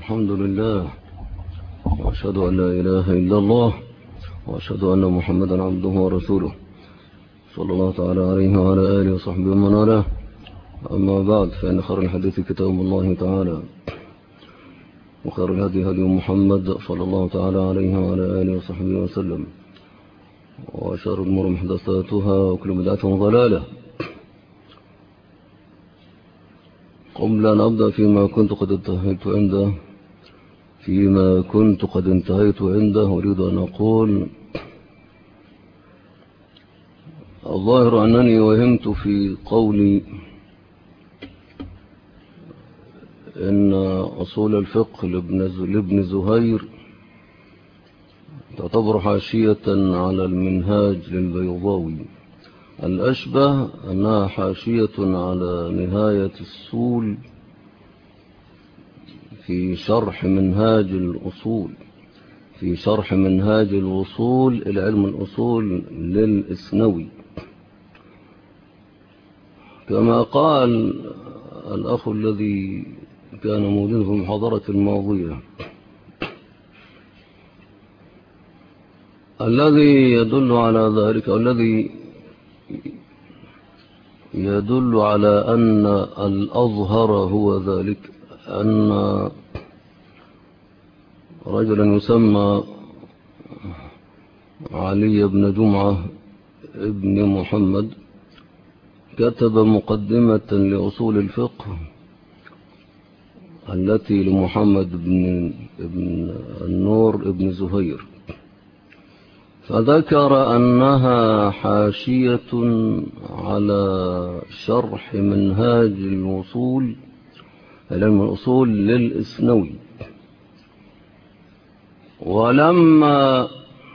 الحمد لله، وأشهد أن لا إله إلا الله، وأشهد أن محمدا عبده ورسوله صلى الله تعالى عليه وعلى آله وصحبه ومن والاه. أما بعد، فإن خير الحديث كتاب الله تعالى، وخير الهدي هدي محمد صلى الله تعالى عليه وعلى آله وصحبه وسلم، وشر الأمور محدثاتها، وكل بدعة ضلالة. قبل أن أبدأ فيما كنت قد انتهيت عنده أريد أن أقول: الظاهر أنني وهمت في قولي إن أصول الفقه لابن زهير تعتبر حاشية على المنهاج للبيضاوي. الأشبه أنها حاشية على نهاية السول في شرح منهاج الوصول إلى علم الأصول للإسنوي، كما قال الأخ الذي كان موجود في المحاضرة الماضية، الذي يدل على ذلك، الذي يدل على أن الأظهر هو ذلك، أن رجلا يسمى علي بن جمعة ابن محمد كتب مقدمة لأصول الفقه التي لمحمد بن النور ابن زهير، فذكر أنها حاشية على شرح منهاج الوصول علم الأصول للإسنوي. ولما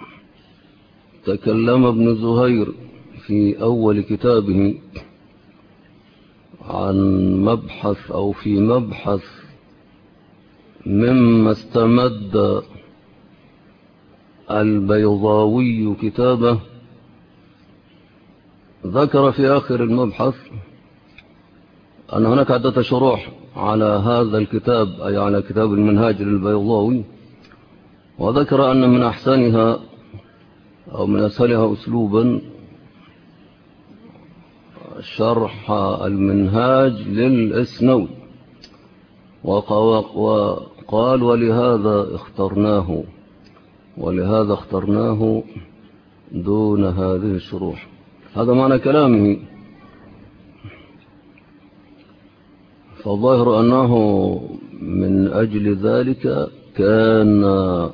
تكلم ابن زهير في أول كتابه عن مبحث مما استمد البيضاوي كتابه، ذكر في آخر المبحث أن هناك عدة شروح على هذا الكتاب، أي على كتاب المنهاج للبيضاوي، وذكر أن من أحسنها أو من أسهلها أسلوبا شرح المنهاج للإسنوي، وقال ولهذا اخترناه دون هذه الشروح. هذا معنى كلامه. فالظاهر أنه من أجل ذلك كان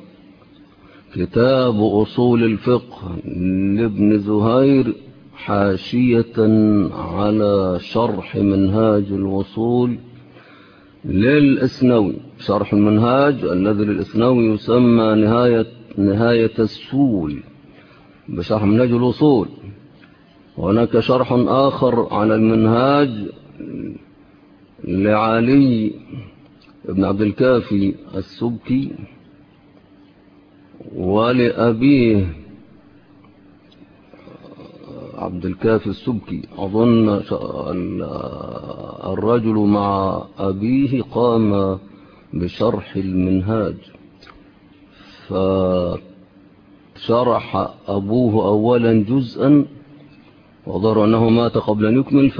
كتاب أصول الفقه لابن زهير حاشية على شرح منهاج الوصول للإسنوي. شرح المنهاج الذي للإسنوي يسمى نهاية السول بشرح منهاج الوصول. وهناك شرح آخر على المنهاج لعلي بن عبد الكافي السبكي، ولأبيه عبد الكافي السبكي. أظن الرجل مع أبيه قام بشرح المنهاج، فشرح أبوه أولا جزءا، وظهر أنه مات قبل أن يكمل،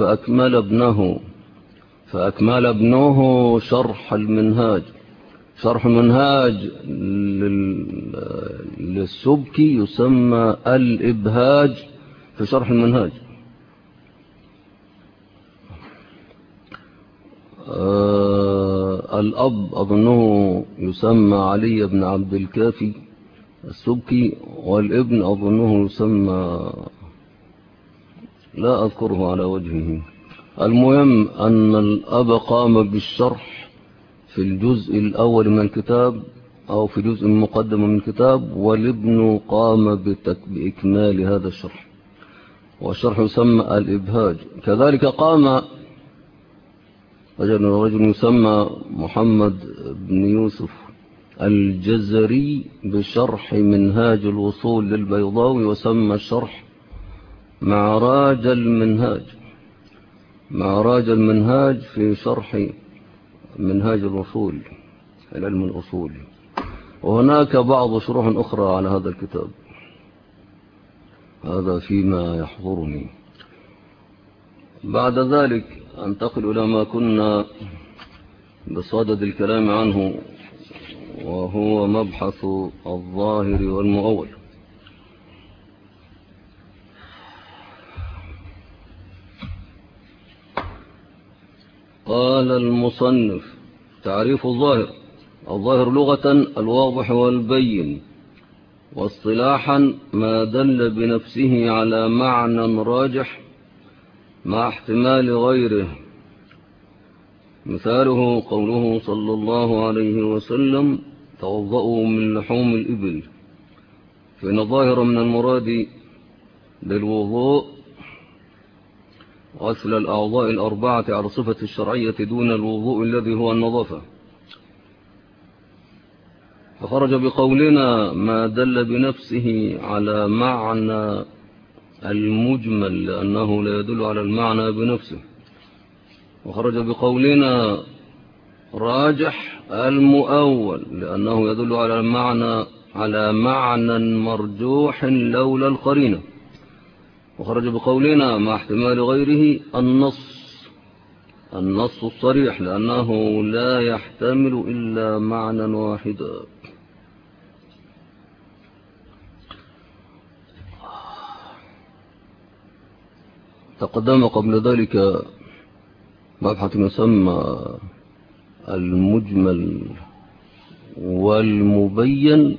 فأكمل ابنه شرح المنهاج. شرح المنهاج للسبكي يسمى الإبهاج في شرح المنهاج. الأب أظنه يسمى علي بن عبد الكافي السبكي، والابن أظنه يسمى لا أذكره على وجهه. المهم أن الأب قام بالشرح في الجزء الأول من الكتاب أو في جزء مقدم من الكتاب، والابن قام بإكمال هذا الشرح، والشرح يسمى الإبهاج. كذلك قام رجل يسمى محمد بن يوسف الجزري بشرح منهاج الوصول للبيضاوي، وسمى الشرح معراج المنهاج في شرح منهاج الوصول. العلم الأصول. وهناك بعض شروح أخرى على هذا الكتاب، هذا فيما يحضرني. بعد ذلك أنتقل إلى ما كنا بصدد الكلام عنه، وهو مبحث الظاهر والمؤول. قال المصنف: تعريف الظاهر: الظاهر لغة الواضح والبين، واصطلاحا ما دل بنفسه على معنى راجح مع احتمال غيره. مثاله قوله صلى الله عليه وسلم: توضؤوا من لحوم الإبل، فإن الظاهر من المراد للوضوء غسل الأعضاء الأربعة على صفة الشرعية دون الوضوء الذي هو النظافة. فخرج بقولنا ما دل بنفسه على معنى المجمل لأنه لا يدل على المعنى بنفسه. وخرج بقولنا راجح المؤول لأنه يدل على معنى مرجوح لولا القرينة. وخرج بقولنا مع احتمال غيره النص الصريح لأنه لا يحتمل إلا معنى واحدا. تقدم قبل ذلك مبحث يسمى المجمل والمبين،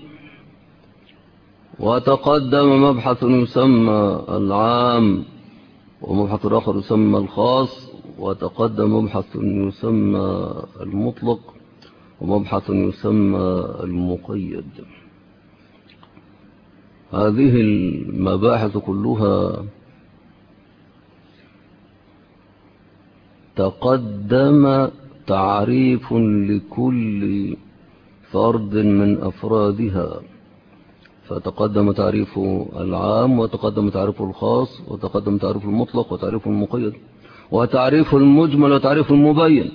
وتقدم مبحث يسمى العام، ومبحث آخر يسمى الخاص، وتقدم مبحث يسمى المطلق، ومبحث يسمى المقيد. هذه المباحث كلها تقدم تعريف لكل فرد من أفرادها، فتقدم تعريف العام، وتقدم تعريف الخاص، وتقدم تعريف المطلق، وتعريف المقيد، وتعريف المجمل، وتعريف المبين.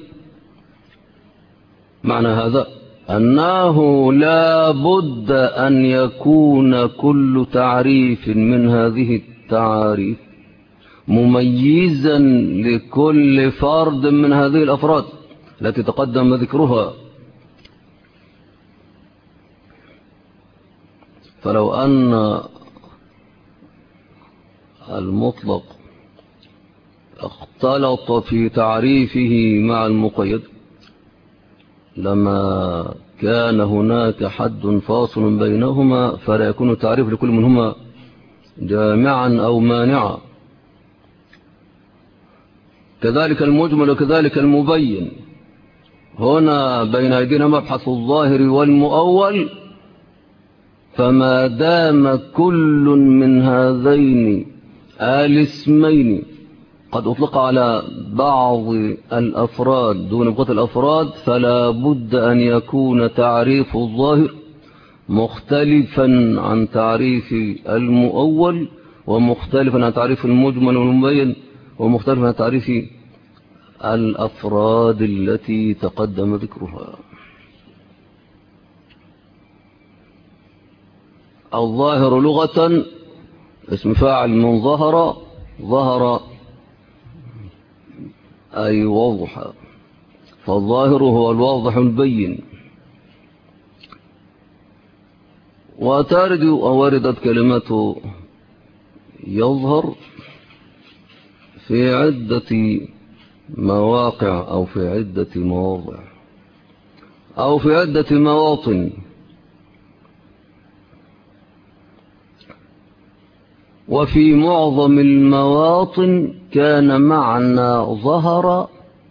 معنى هذا أنه لا بد أن يكون كل تعريف من هذه التعاريف مميزا لكل فرد من هذه الأفراد التي تقدم ذكرها. فلو أن المطلق اختلط في تعريفه مع المقيد لما كان هناك حد فاصل بينهما، فلا يكون التعريف لكل منهما جامعا أو مانعا. كذلك المجمل وكذلك المبين. هنا بين أيدينا مبحث الظاهر والمؤول، فما دام كل من هذين الاسمين قد أطلق على بعض الأفراد دون بقية الأفراد، فلا بد أن يكون تعريف الظاهر مختلفا عن تعريف المؤول، ومختلفا عن تعريف المجمل والمبين، ومختلفا عن تعريف الأفراد التي تقدم ذكرها. الظاهر لغة اسم فاعل من ظهر، ظهر أي وضح، فالظاهر هو الواضح البين. وردت كلمة يظهر في عدة مواقع أو في عدة مواضع أو في عدة مواطن. وفي معظم المواطن كان معنى ظهر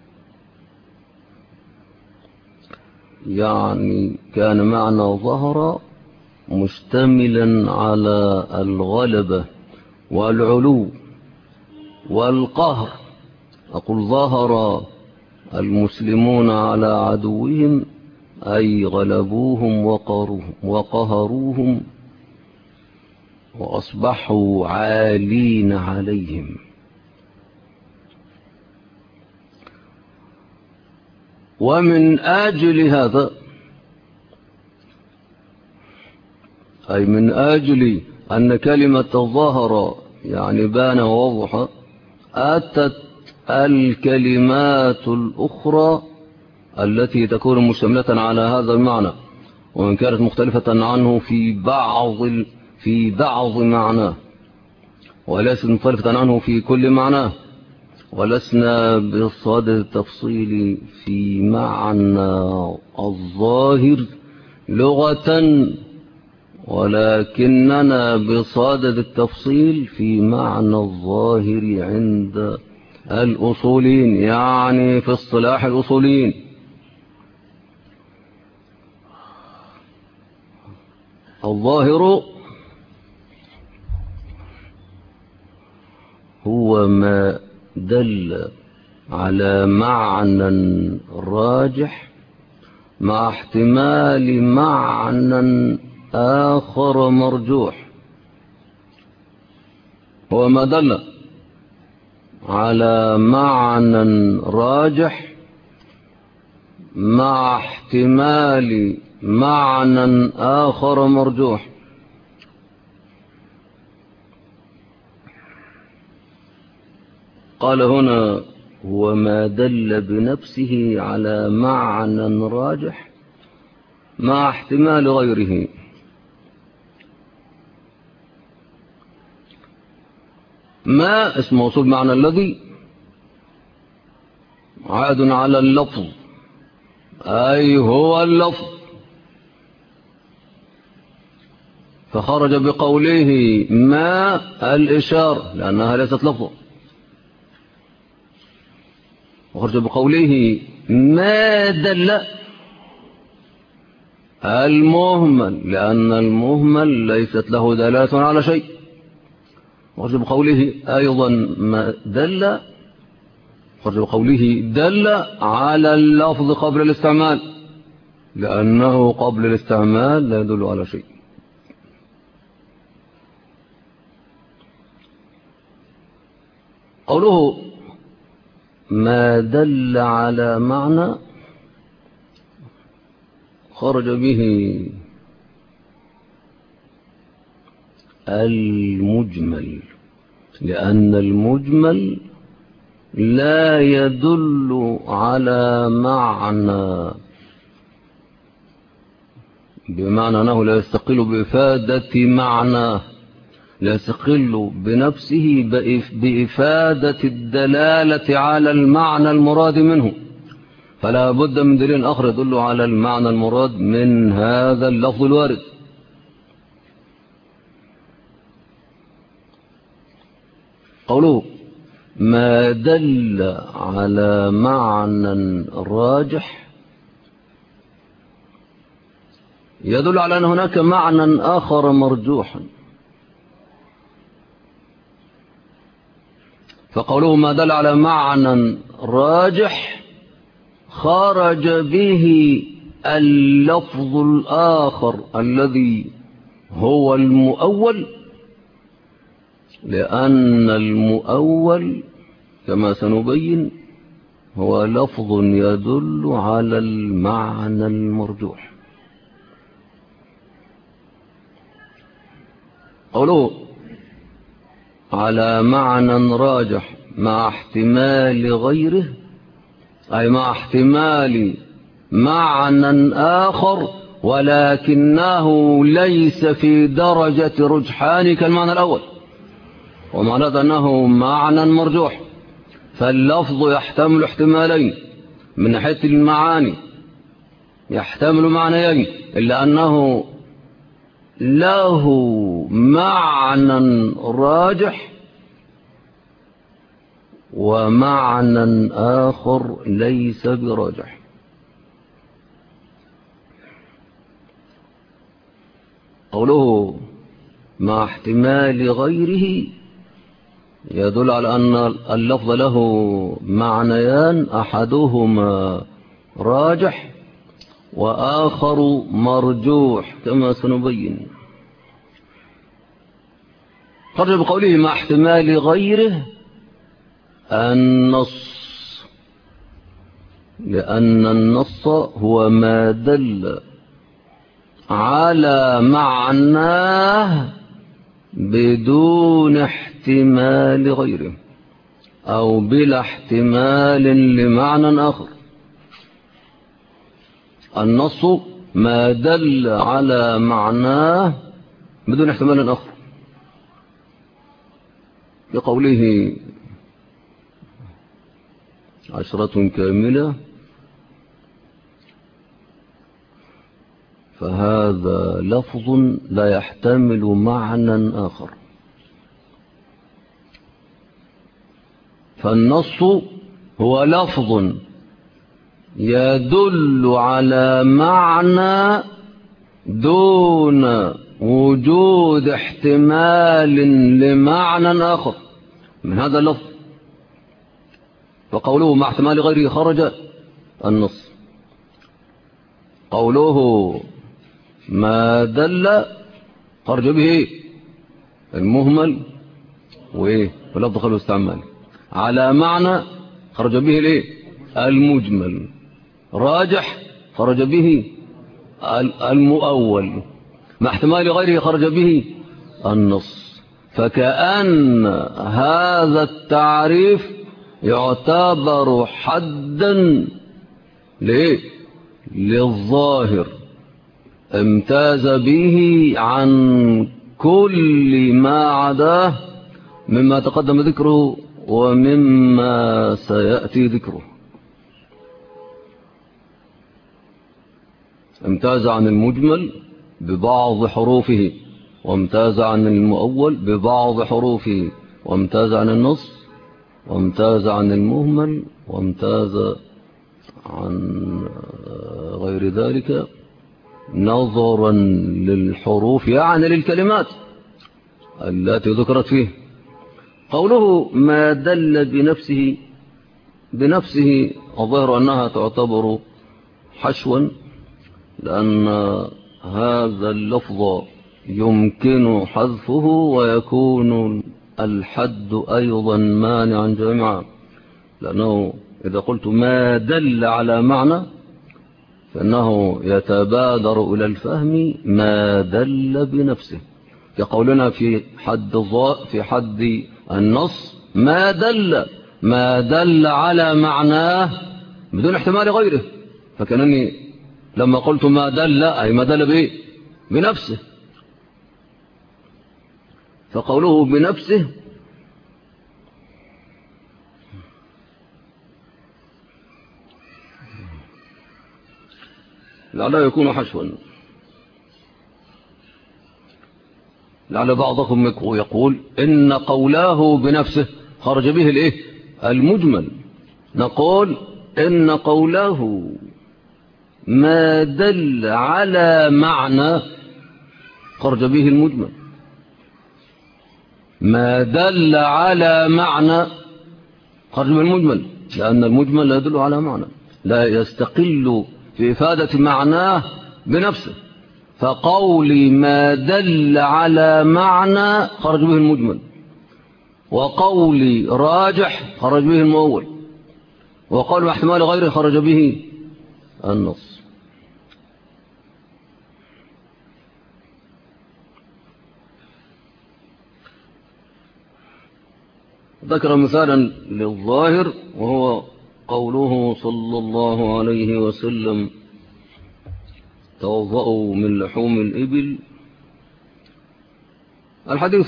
كان معنى ظهر مشتملا على الغلبة والعلو والقهر. أقول ظهر المسلمون على عدوهم أي غلبوهم وقهروهم وأصبحوا عالين عليهم. ومن أجل هذا أي من أجل أن كلمة ظهر يعني بان ووضح، أتت الكلمات الأخرى التي تكون مشتملة على هذا المعنى، وإن كانت مختلفة عنه في بعض معناه، وليست مختلفة عنه في كل معناه. ولسنا بصدد التفصيل في معنى الظاهر لغة، ولكننا بصدد التفصيل في معنى الظاهر عند الأصولين، يعني في اصطلاح الأصولين. الظاهر هو ما دل على معنى راجح مع احتمال معنى آخر مرجوح. هو ما دل على معنى راجح مع احتمال معنى آخر مرجوح. قال هنا هو ما دل بنفسه على معنى راجح مع احتمال غيره. ما اسم موصول معنى الذي عاد على اللفظ، أي هو اللفظ، فخرج بقوله ما الإشارة لأنها ليست لفظا، وخرج بقوله ما دل المهمل لأن المهمل ليست له دلالة على شيء، وخرج بقوله أيضا ما دل، خرج بقوله دل على اللفظ قبل الاستعمال لأنه قبل الاستعمال لا يدل على شيء. قوله ما دل على معنى خرج به المجمل، لأن المجمل لا يدل على معنى، بمعنى أنه لا يستقل بإفادة معنى، لا يستقل بنفسه بإفادة الدلالة على المعنى المراد منه، فلا بد من دليل آخر يدل على المعنى المراد من هذا اللفظ الوارد. قوله ما دل على معنى راجح يدل على أن هناك معنى آخر مرجوح. فقوله ما دل على معنى راجح خرج به اللفظ الآخر الذي هو المؤول، لأن المؤول كما سنبين هو لفظ يدل على المعنى المرجوح. قوله على معنى راجح مع احتمال غيره، أي مع احتمال معنى آخر ولكنه ليس في درجة رجحان كالمعنى الأول، ومعنى أنه معنى مرجوح، فاللفظ يحتمل احتمالين من ناحية المعاني، يحتمل معنيين، إلا أنه له معنى راجح ومعنى آخر ليس براجح. قوله مع احتمال غيره يدل على أن اللفظ له معنيان، أحدهما راجح وآخر مرجوح كما سنبين. خرج بقوله مع احتمال غيره النص، لأن النص هو ما دل على معناه بدون احتمال غيره أو بلا احتمال لمعنى آخر. النص ما دل على معناه بدون احتمال آخر، بقوله 10 كاملة، فهذا لفظ لا يحتمل معنى آخر. فالنص هو لفظ يدل على معنى دون وجود احتمال لمعنى آخر من هذا اللفظ. وقوله مع احتمال غيره خرج النص. قوله ما دل خرج به المهمل ولفظ خلو استعمال على معنى خرج به المجمل. راجح خرج به المؤول. مع احتمال غيره خرج به النص. فكأن هذا التعريف يعتبر حدا للظاهر امتاز به عن كل ما عداه مما تقدم ذكره ومما سيأتي ذكره. امتاز عن المجمل ببعض حروفه، وامتاز عن المؤول ببعض حروفه، وامتاز عن النص، وامتاز عن المهمل، وامتاز عن غير ذلك نظرا للحروف يعني للكلمات التي ذكرت فيه. قوله ما دل بنفسه الظاهر أنها تعتبر حشوا، لأن هذا اللفظ يمكن حذفه ويكون الحد أيضا مانعا جامعا، لأنه إذا قلت ما دل على معنى فإنه يتبادر إلى الفهم ما دل بنفسه، كقولنا في حد النص ما دل على معناه بدون احتمال غيره. فكأنني لما قلت ما دل أي ما دل بنفسه. فقوله بنفسه لعله يكون حشوا، لعل بعضكم يقول إن قوله بنفسه خرج به المجمل. نقول إن قوله ما دل على معنى خرج به المجمل. ما دل على معنى خرج به المجمل، لأن المجمل لا يدل على معنى، لا يستقل في إفادة معناه بنفسه. فقولي ما دل على معنى خرج به المجمل، وقولي راجح خرج به المؤول، وقول احتمال غيره خرج به النص. ذكر مثالا للظاهر وهو قوله صلى الله عليه وسلم توضأوا من لحوم الإبل. الحديث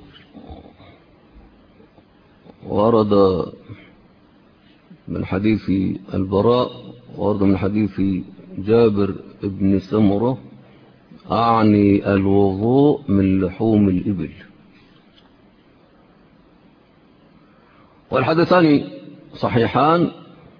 ورد من حديث البراء، ورد من حديث جابر بن سمرة، أعني الوضوء من لحوم الإبل. والحدثان صحيحان.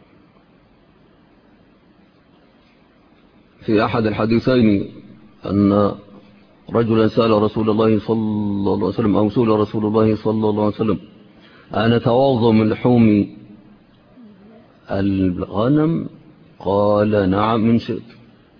في أحد الحديثين أن رجلا سأل رسول الله صلى الله عليه وسلم، أو سئل رسول الله صلى الله عليه وسلم أنا أتوضأ من لحوم الغنم؟ قال نعم إن شئت.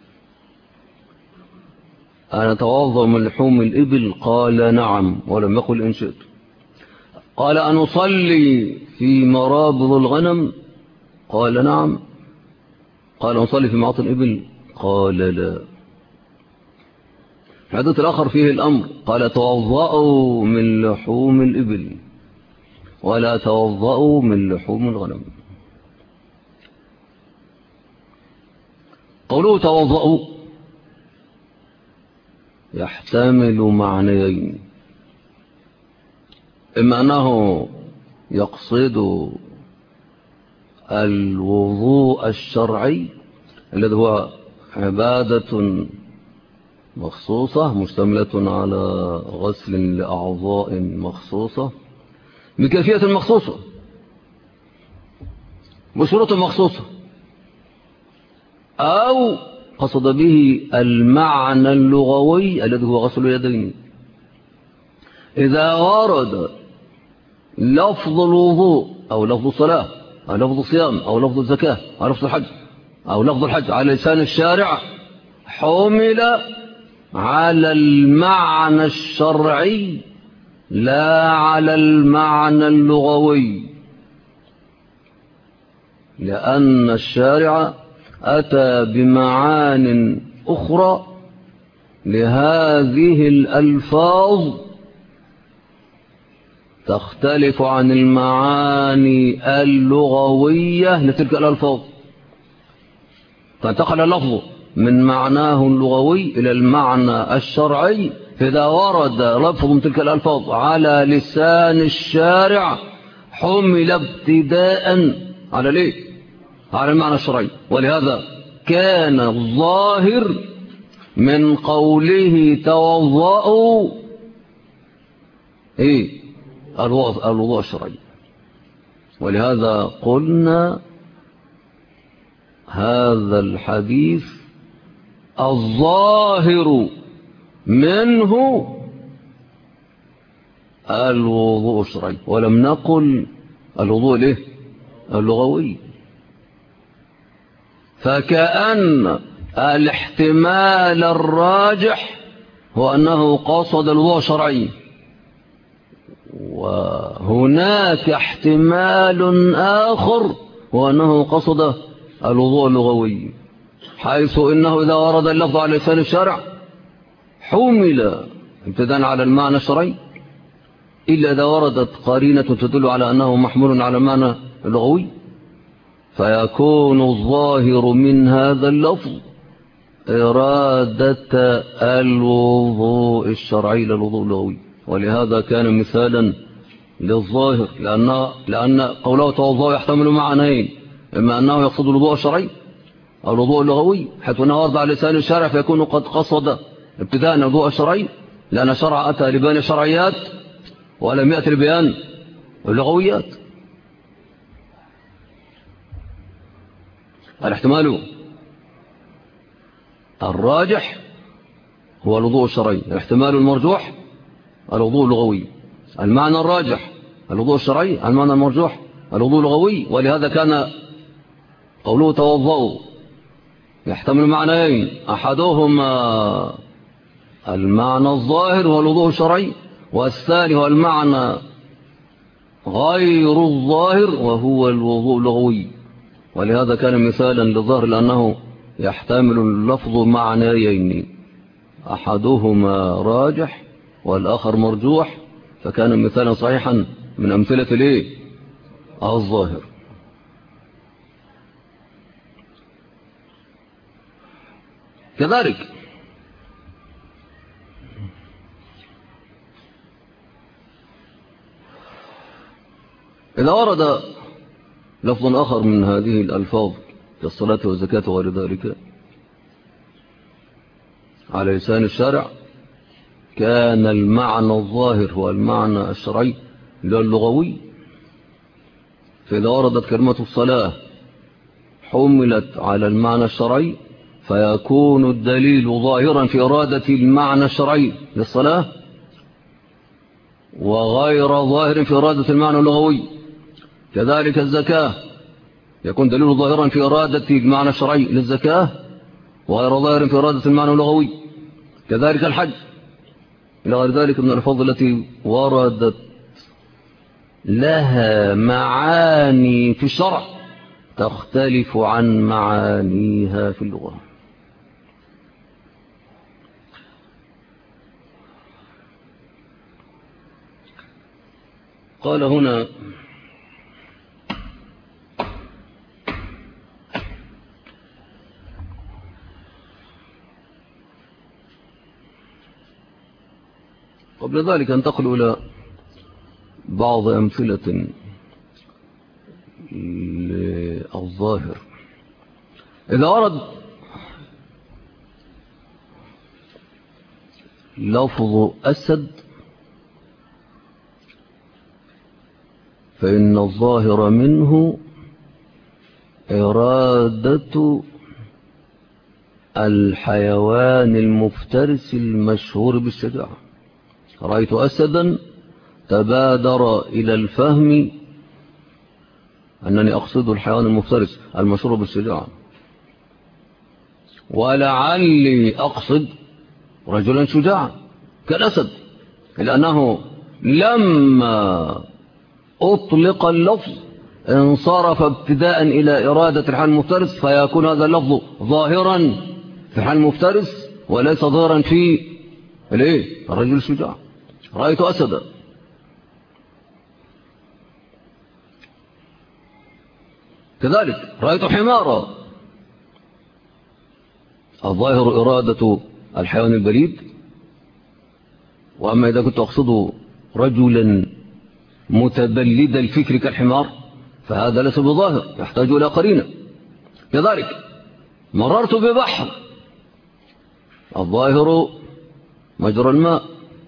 أنا أتوضأ من لحوم الإبل؟ قال نعم ولم يقل إن شئت. قال أن أصلي في مرابض الغنم؟ قال نعم. قال أصلي في معاطي الإبل؟ قال لا. الحديث الآخر فيه الأمر، قال توضأوا من لحوم الإبل ولا توضأوا من لحوم الغنم. قوله توضأوا يحتمل معنيين، إما أنه يقصد الوضوء الشرعي الذي هو عبادة مخصوصة مشتملة على غسل لأعضاء مخصوصة بكيفية مخصوصة بشروط مخصوصة، أو قصد به المعنى اللغوي الذي هو غسل اليدين. إذا ورد لفظ الوضوء أو لفظ الصلاة أو لفظ الصيام أو لفظ الزكاة أو لفظ الحج أو لفظ الحج على لسان الشارع حمل على المعنى الشرعي لا على المعنى اللغوي، لأن الشارع أتى بمعان أخرى لهذه الألفاظ تختلف عن المعاني اللغوية لتلك الألفاظ، فانتقل اللفظ من معناه اللغوي إلى المعنى الشرعي. فإذا ورد لفظ من تلك الألفاظ على لسان الشارع حمل ابتداء على ليه؟ على المعنى الشرعي. ولهذا كان الظاهر من قوله توضأوا الوضوء الشرعي. ولهذا قلنا هذا الحديث الظاهر منه الوضوء الشرعي، ولم نقل الوضوء اللغوي. فكأن الاحتمال الراجح هو أنه قصد الوضوء الشرعي، وهناك احتمال آخر هو أنه قصد الوضوء اللغوي، حيث إنه إذا ورد اللفظ على لسان الشارع حمل ابتداء على المعنى الشرعي، إلا إذا وردت قرينة تدل على أنه محمول على المعنى اللغوي، فيكون الظاهر من هذا اللفظ إرادة الوضوء الشرعي للوضوء اللغوي. ولهذا كان مثالا للظاهر، لأن قوله توضأ يحتمل معنيين، إما أنه يقصد الوضوء الشرعي أو الوضوء اللغوي، حيث أنه ورد على لسان الشارع فيكون قد قصد ابتداء الوضوء الشرعي، لأن الشرع أتى لبيان الشرعيات ولم يأتي لبيان اللغويات. الاحتمال الراجح هو الوضوء الشرعي، الاحتمال المرجوح الوضوء اللغوي. المعنى الراجح الوضوء الشرعي، المعنى المرجوح الوضوء اللغوي. ولهذا كان قوله توضأوا يحتمل معنيين، أحدهما المعنى الظاهر هو الوضوء الشرعي، والثاني هو المعنى غير الظاهر وهو الوضوء اللغوي. ولهذا كان مثالا للظاهر، لأنه يحتمل اللفظ معنيين، أحدهما راجح والآخر مرجوح، فكان مثالا صحيحا من أمثلة الظاهر. كذلك إذا ورد لفظ آخر من هذه الألفاظ كالصلاة والزكاة وغير ذلك على لسان الشارع، كان المعنى الظاهر هو المعنى الشرعي اللغوي. فإذا وردت كلمة الصلاة حملت على المعنى الشرعي، فيكون الدليل ظاهرا في إرادة المعنى الشرعي للصلاة، وغير ظاهر في إرادة المعنى اللغوي. كذلك الزكاة يكون دليل ظاهرا في إرادة المعنى الشرعي للزكاة، وغير ظاهر في إرادة المعنى اللغوي. كذلك الحج، إلى غير ذلك من الألفاظ التي وردت لها معاني في الشرع تختلف عن معانيها في اللغة. قال هنا قبل ذلك انتقل إلى بعض أمثلة للظاهر. إذا ورد لفظ أسد فإن الظاهر منه إرادة الحيوان المفترس المشهور بالشجاعة. رأيت أسدا تبادر إلى الفهم أنني أقصد الحيوان المفترس المشهور بالشجاعة، ولعلي أقصد رجلا شجاعا كالأسد، لأنه لما أطلق اللفظ انصرف ابتداء إلى إرادة الحيوان المفترس، فيكون هذا اللفظ ظاهرا في الحيوان المفترس وليس ظاهرا في الرجل الشجاع. رأيت أسدا. كذلك رأيت حمارا، الظاهر إرادة الحيوان البليد، وأما إذا كنت أقصد رجلا متبلد الفكر كالحمار فهذا ليس بظاهر، يحتاج إلى قرينة. كذلك مررت ببحر، الظاهر مجرى الماء،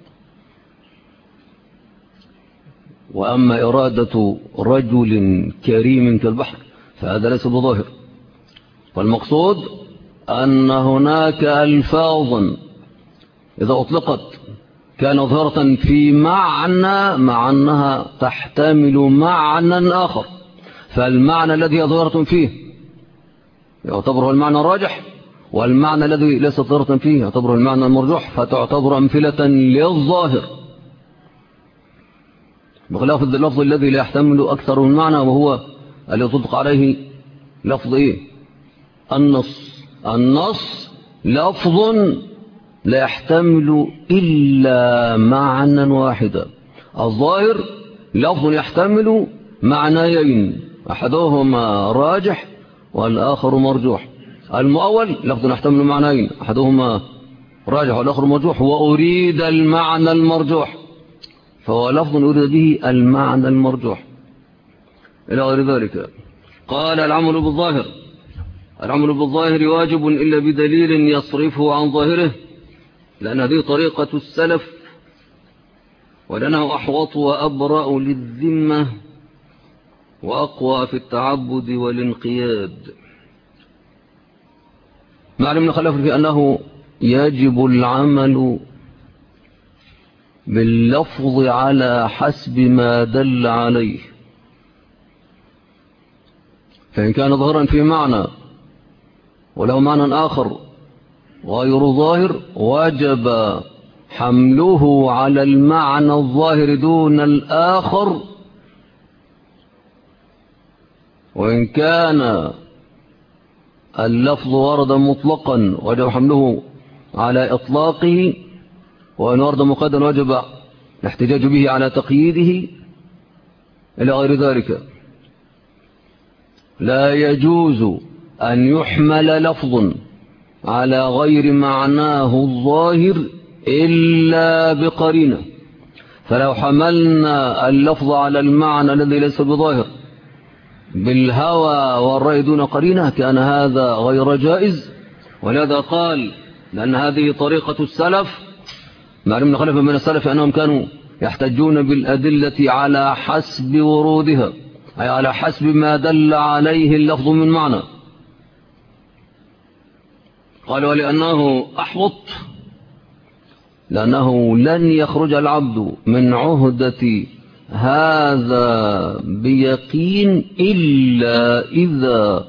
وأما إرادة رجل كريم كالبحر فهذا ليس بظاهر. فالمقصود أن هناك ألفاظا إذا أطلقت كان ظاهرة في معنى مع أنها تحتمل معنى آخر، فالمعنى الذي ظاهرة فيه يعتبره المعنى الراجح، والمعنى الذي ليس ظاهرة فيه يعتبره المعنى المرجوح، فتعتبر أمثلة للظاهر، بخلاف اللفظ الذي لا يحتمل أكثر من معنى، وهو الذي يطلق عليه لفظ النص لفظ لا يحتمل إلا معنى واحدا. الظاهر لفظ يحتمل معنيين، أحدهما راجح والآخر مرجوح. المؤول لفظ يحتمل معنيين، أحدهما راجح والآخر مرجوح، وأريد المعنى المرجوح، فهو لفظ يريد به المعنى المرجوح إلى غير ذلك. قال العمل بالظاهر واجب إلا بدليل يصرفه عن ظاهره، لأن هذه طريقة السلف، ولأنه أحوط وأبرأ للذمة وأقوى في التعبد والانقياد. معلم من خلافه في أنه يجب العمل باللفظ على حسب ما دل عليه، فإن كان ظاهرا في معنى وله معنى آخر غير ظاهر وجب حمله على المعنى الظاهر دون الآخر، وإن كان اللفظ ورد مطلقا وجب حمله على إطلاقه، وإن ورد مقيدا وجب الاحتجاج به على تقييده إلى غير ذلك. لا يجوز أن يحمل لفظ على غير معناه الظاهر إلا بقرينة، فلو حملنا اللفظ على المعنى الذي ليس بظاهر بالهوى والرأي دون قرينة كان هذا غير جائز. ولهذا قال لأن هذه طريقة السلف، معلوم من خلف من السلف أنهم كانوا يحتجون بالأدلة على حسب ورودها، أي على حسب ما دل عليه اللفظ من معنى. قالوا ولأنه أحوط، لأنه لن يخرج العبد من عهدة هذا بيقين إلا إذا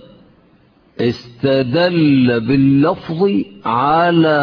استدل باللفظ على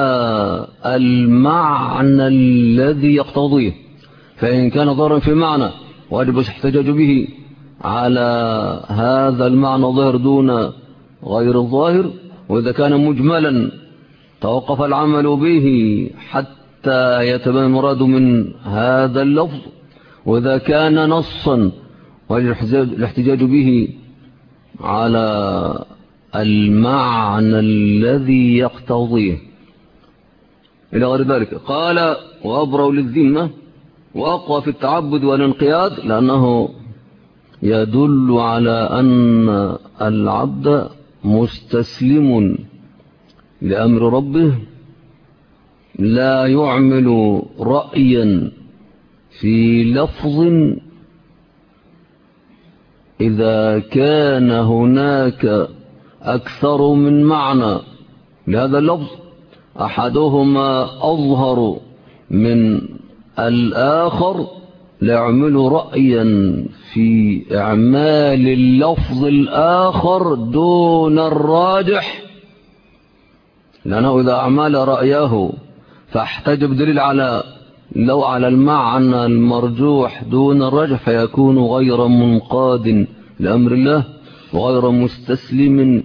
المعنى الذي يقتضيه، فإن كان ظاهرا في معنى واجب الاحتجاج به على هذا المعنى الظاهر دون غير الظاهر، وإذا كان مجملا توقف العمل به حتى يتبين المراد من هذا اللفظ، وإذا كان نصا والاحتجاج به على المعنى الذي يقتضيه إلى غير ذلك. قال وأبرأ للذمة وأقوى في التعبد والانقياد، لأنه يدل على أن العبد مستسلم لأمر ربه، لا يعمل رأيا في لفظ إذا كان هناك أكثر من معنى لهذا اللفظ أحدهما أظهر من الآخر، لا يعمل رأيا في إعمال اللفظ الآخر دون الراجح، لأنه إذا أعمل رأيه فاحتج بدليل على المعنى المرجوح دون الراجح، فيكون غير منقاد لأمر الله وغير مستسلم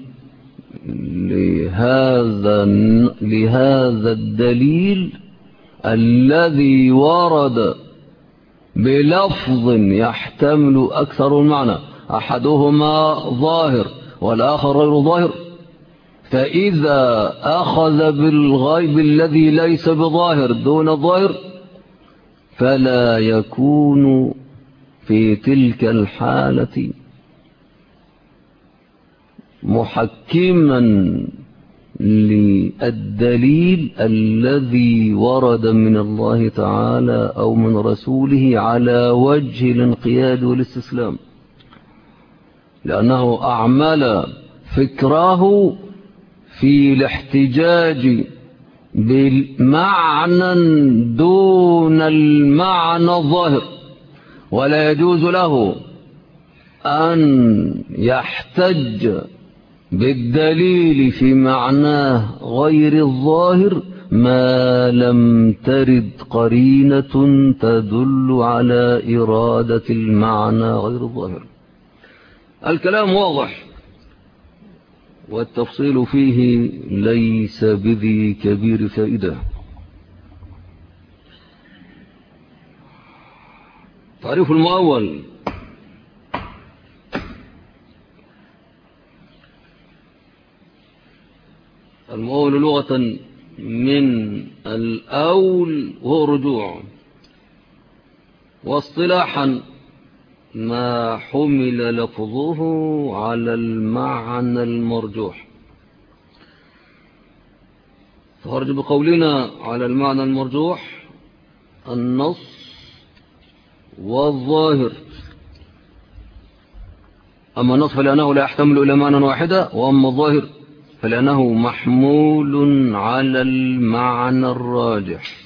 لهذا الدليل الذي ورد بلفظ يحتمل أكثر المعنى، أحدهما ظاهر والآخر غير ظاهر. فإذا أخذ بالغيب الذي ليس بظاهر دون الظاهر فلا يكون في تلك الحالة محكما للدليل الذي ورد من الله تعالى أو من رسوله على وجه الانقياد والاستسلام، لأنه أعمل فكره في الاحتجاج بالمعنى دون المعنى الظاهر، ولا يجوز له أن يحتج بالدليل في معناه غير الظاهر ما لم ترد قرينة تدل على إرادة المعنى غير الظاهر. الكلام واضح والتفصيل فيه ليس بذي كبير فائدة. تعريف المؤول: المؤول لغة من الأول وهو رجوع، واصطلاحا ما حمل لفظه على المعنى المرجوح. فخرج بقولنا على المعنى المرجوح النص والظاهر. أما النص فلأنه لا يحتمل إلى معنى واحدة، وأما الظاهر فلأنه محمول على المعنى الراجح.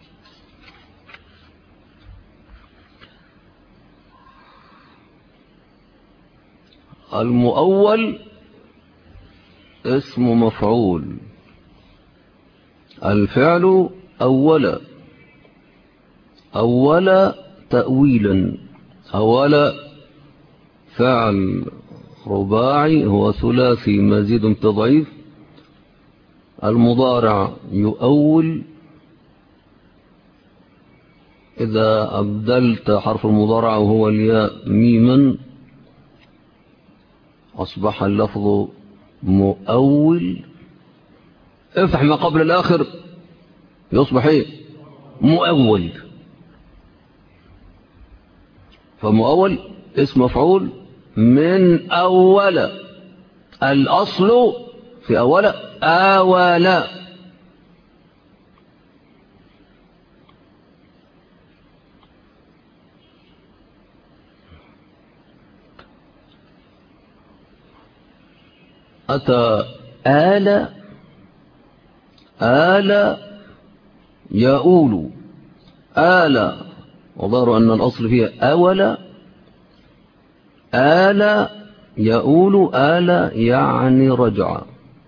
المؤول اسم مفعول، الفعل أول تأويلا، أول فعل رباعي هو ثلاثي مزيد بتضعيف. المضارع يؤول إذا أبدلت حرف المضارع وهو الياء ميما أصبح اللفظ مؤول. افتح ما قبل الآخر يصبح ايه؟ مؤول. فمؤول اسم مفعول من أول، الأصل في أول آولا. أتى آل يؤول، وظهر أن الأصل فيها أول. يؤول، يعني رجع،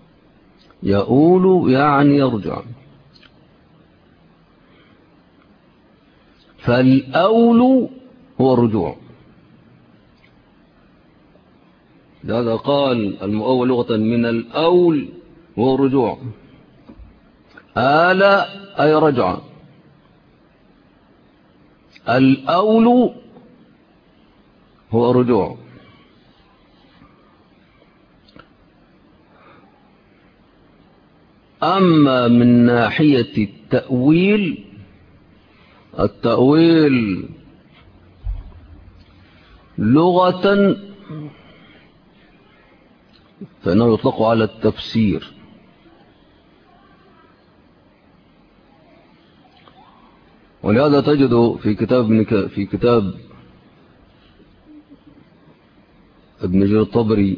يؤول يعني يرجع. فالأول هو الرجوع. لهذا قال المؤول لغة من الأول هو الرجوع. أي رجع. الأول هو الرجوع. أما من ناحية التأويل لغة فإنه يطلق على التفسير، ولهذا تجد في كتاب ابن جرير الطبري،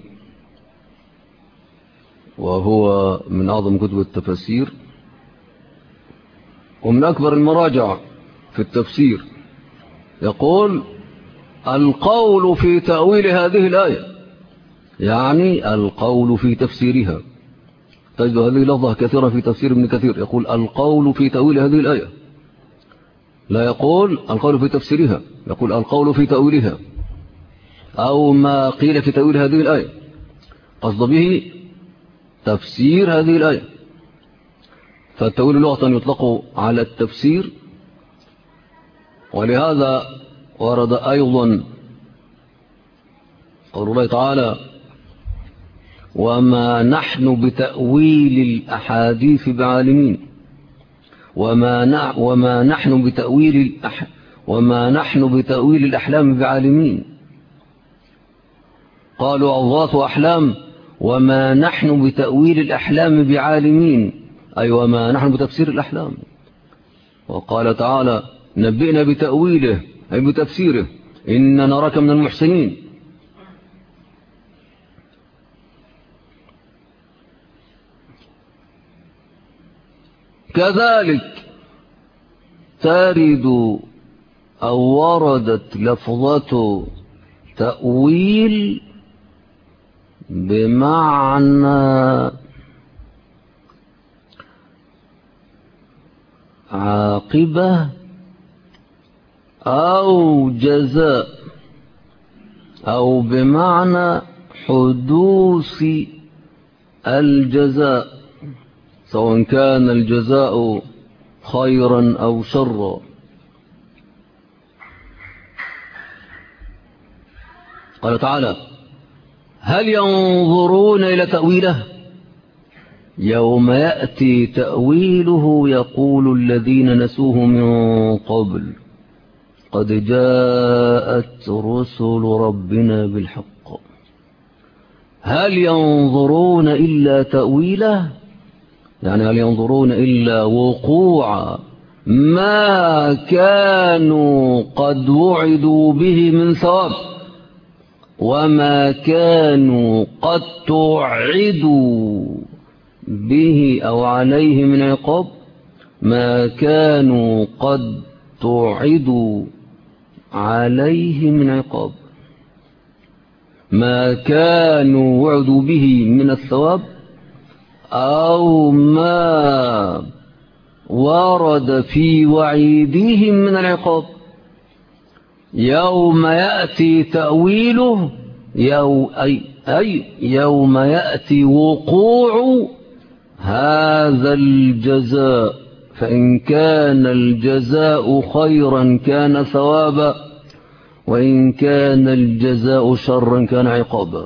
وهو من أعظم كتب التفسير ومن أكبر المراجع في التفسير، يقول القول في تأويل هذه الآية، يعني القول في تفسيرها. تجد هذه لفظة كثيرة في تفسير ابن كثير، يقول القول في تأويل هذه الآية، لا يقول القول في تفسيرها، يقول القول في تأويلها أو ما قيل في تأويل هذه الآية، قصد به تفسير هذه الآية. فالتأويل لغة يطلق على التفسير، ولهذا ورد أيضا قول الله تعالى وما نحن بتأويل الأحاديث بعالمين، وما نحن بتأويل الأحلام بعالمين. قالوا أضغاث أحلام وما نحن بتأويل الأحلام بعالمين، أي وما نحن بتفسير الأحلام. وقال تعالى نبئنا بتأويله أي بتفسيره إن نراك من المحسنين. كذلك ترد أو وردت لفظة تأويل بمعنى عاقبة أو جزاء، أو بمعنى حدوث الجزاء، سواء كان الجزاء خيرا أو شرا. قال تعالى هل ينظرون إلى تأويله يوم يأتي تأويله يقول الذين نسوه من قبل قد جاءت رسل ربنا بالحق. هل ينظرون إلا تأويله، يعني هل ينظرون إلا وقوع ما كانوا قد وعدوا به من ثواب وما كانوا قد توعدوا به أو عليه من عقاب، ما كانوا قد توعدوا عليه من عقاب، ما كانوا وعدوا به من الثواب أو ما ورد في وعيدهم من العقاب. يوم يأتي تأويله يوم يأتي وقوع هذا الجزاء، فإن كان الجزاء خيرا كان ثوابا، وإن كان الجزاء شرا كان عقابا.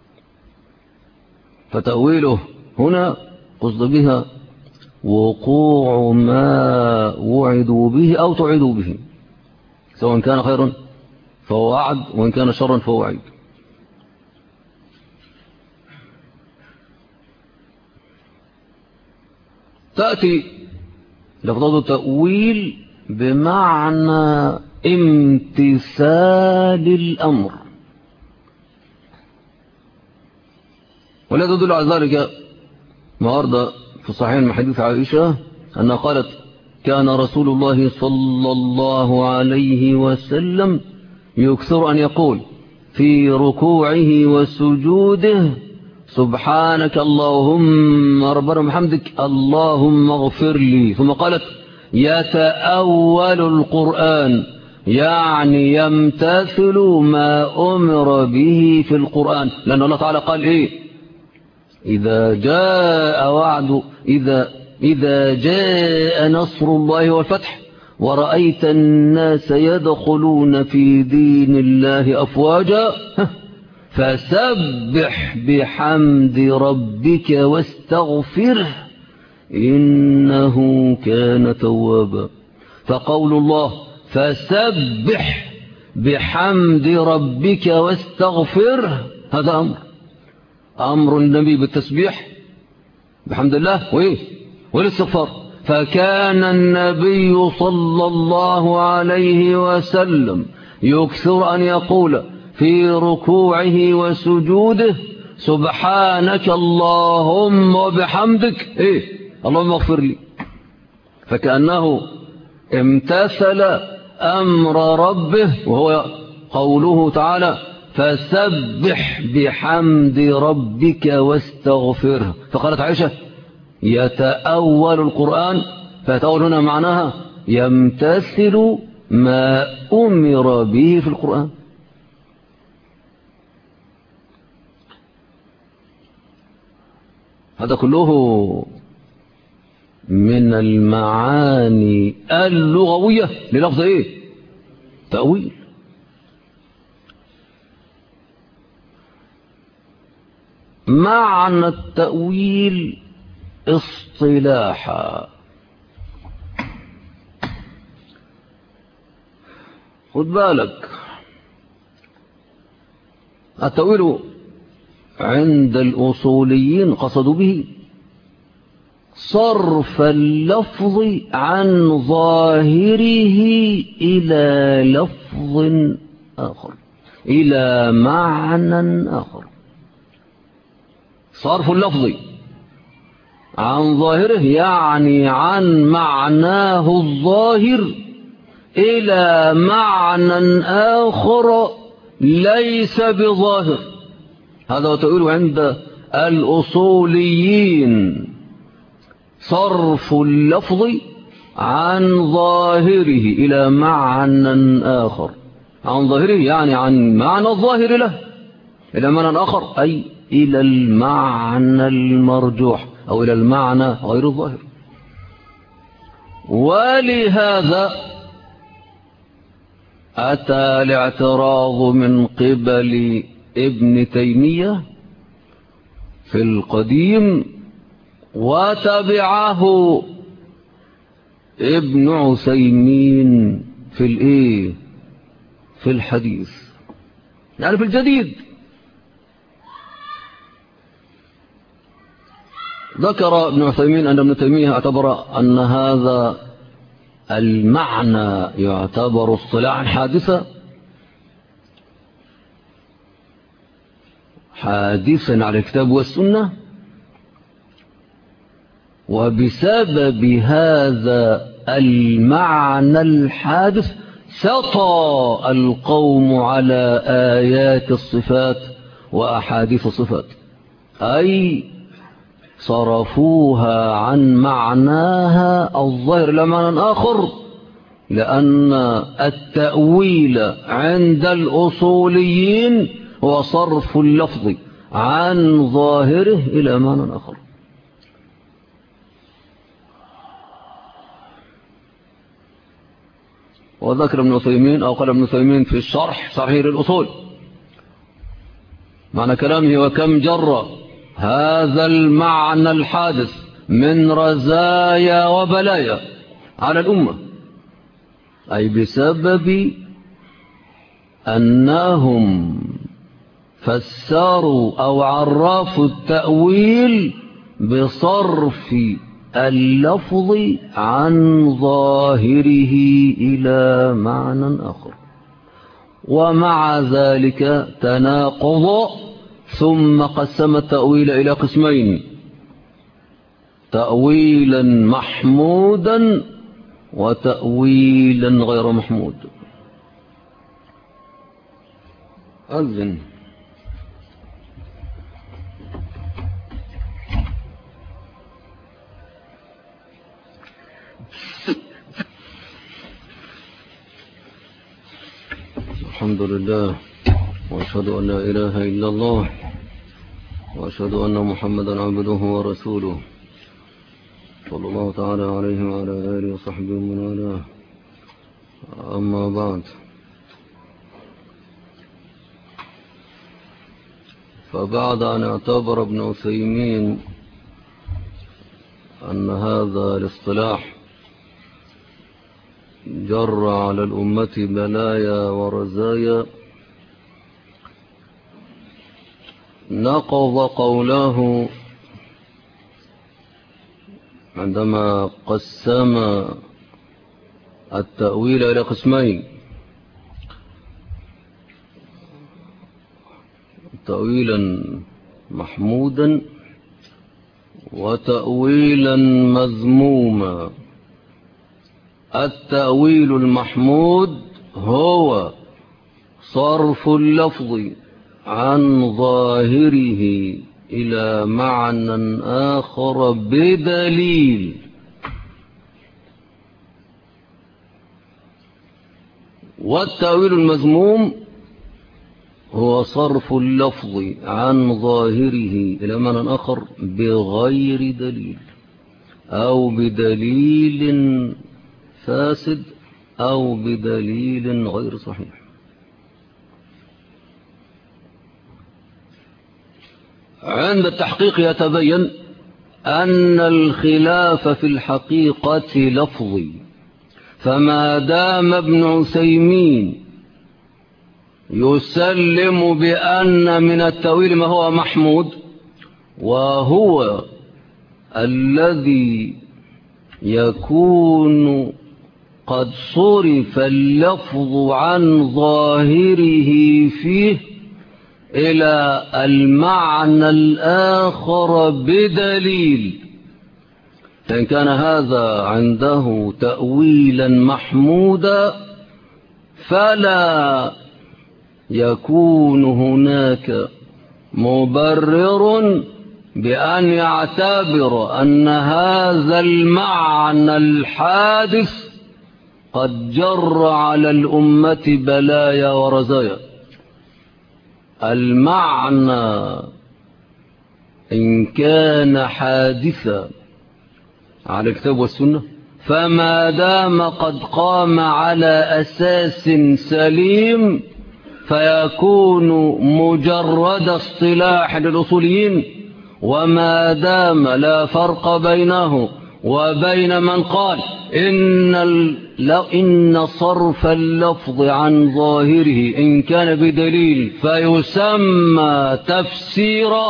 فتأويله هنا قصد بها وقوع ما وعدوا به أو توعدوا به، سواء كان خيرا فهو وعد وإن كان شرا فهو وعيد. تأتي لفظة تأويل بمعنى امتثال الأمر، ولا تدل على ذلك ما ورد في صحيح من حديث عائشة أنها قالت كان رسول الله صلى الله عليه وسلم يكثر أن يقول في ركوعه وسجوده سبحانك اللهم ربنا وبحمدك اللهم اغفر لي. ثم قالت يتأول القرآن، يعني يمتثل ما أمر به في القرآن، لأن الله تعالى قال إيه إذا جاء نصر الله والفتح ورأيت الناس يدخلون في دين الله أفواجا فسبح بحمد ربك واستغفره إنه كان توابا. فقول الله فسبح بحمد ربك واستغفره هذا أمر النبي بالتسبيح بحمد الله والاستغفار. فكان النبي صلى الله عليه وسلم يكثر أن يقول في ركوعه وسجوده سبحانك اللهم وبحمدك اللهم اغفر لي. فكأنه امتثل أمر ربه وهو قوله تعالى فسبح بحمد ربك واستغفره. فقالت عائشة يتأول القرآن، فيتأول هنا معناها يمتثل ما أمر به في القرآن. هذا كله من المعاني اللغوية للفظ تأويل. معنى التأويل اصطلاحا، خد بالك، التأويل عند الأصوليين قصدوا به صرف اللفظ عن ظاهره إلى لفظ آخر، إلى معنى آخر. صرف اللفظ عن ظاهره يعني عن معناه الظاهر إلى معنى آخر ليس بظاهر. هذا تقول عند الأصوليين صرف اللفظ عن ظاهره إلى معنى آخر. عن ظاهره يعني عن معنى الظاهر له إلى معنى آخر، أي إلى المعنى المرجوح أو إلى المعنى غير الظاهر. ولهذا أتى الاعتراض من قبل ابن تيمية في القديم، وتبعه ابن عثيمين في في الحديث، يعني في الجديد. ذكر ابن عثيمين أن ابن تيمية اعتبر أن هذا المعنى يعتبر اصطلاحا حادثا على الكتاب والسنة، وبسبب هذا المعنى الحادث سطى القوم على آيات الصفات وأحاديث الصفات، أي صرفوها عن معناها الظاهر لمعنى آخر، لأن التأويل عند الأصوليين هو صرف اللفظ عن ظاهره إلى معنى آخر. وذكر ابن عثيمين أو قال ابن عثيمين في الشرح صحيح الأصول معنى كلامه وكم جر هذا المعنى الحادث من رزايا وبلايا على الأمة، أي بسبب أنهم فسروا أو عرفوا التأويل بصرف اللفظ عن ظاهره إلى معنى آخر. ومع ذلك تناقض، ثم قسم التأويل إلى قسمين: تأويلا محمودا وتأويلا غير محمود. أذن الحمد لله، وأشهد أن لا إله إلا الله، وأشهد أن محمدا عبده ورسوله، صلى الله تعالى عليه وعلى آله وصحبه ومن والاه. أما بعد، فبعد أن اعتبر ابن عثيمين أن هذا الاصطلاح جر على الأمة بلايا ورزايا، نقض قوله عندما قسم التأويل إلى قسمين: تأويلا محمودا وتأويلا مذموما. التأويل المحمود هو صرف اللفظ عن ظاهره إلى معنى آخر بدليل، والتأويل المذموم هو صرف اللفظ عن ظاهره إلى معنى آخر بغير دليل، أو بدليل فاسد، أو بدليل غير صحيح. عند التحقيق يتبين أن الخلاف في الحقيقة لفظي، فما دام ابن عثيمين يسلم بأن من التأويل ما هو محمود، وهو الذي يكون قد صرف اللفظ عن ظاهره فيه إلى المعنى الآخر بدليل، فإن كان هذا عنده تأويلا محمودا فلا يكون هناك مبرر بأن يعتبر أن هذا المعنى الحادث قد جر على الأمة بلايا ورزايا. المعنى إن كان حادثا على الكتاب والسنة، فما دام قد قام على أساس سليم فيكون مجرد اصطلاح للأصوليين، وما دام لا فرق بينه وبين من قال إن صرف اللفظ عن ظاهره إن كان بدليل فيسمى تفسيرا،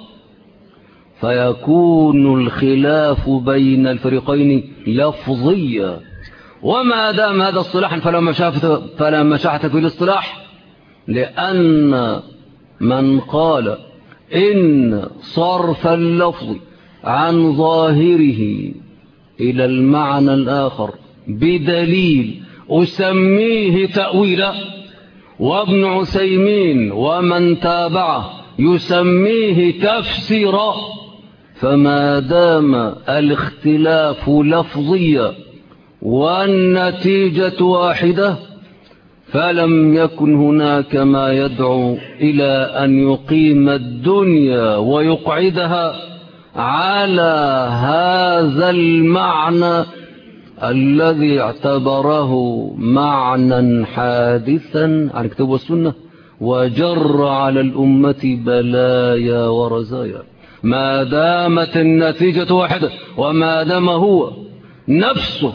فيكون الخلاف بين الفريقين لفظيا. وما دام هذا اصطلاحا فلا مشاحة في الاصطلاح، لأن من قال إن صرف اللفظ عن ظاهره إلى المعنى الآخر بدليل أسميه تأويلا، وابن عثيمين ومن تابعه يسميه تفسيرا، فما دام الاختلاف لفظيا والنتيجة واحدة فلم يكن هناك ما يدعو إلى أن يقيم الدنيا ويقعدها على هذا المعنى الذي اعتبره معنى حادثا عن الكتاب والسنة وجر على الأمة بلايا ورزايا، ما دامت النتيجة واحدة، وما دام هو نفسه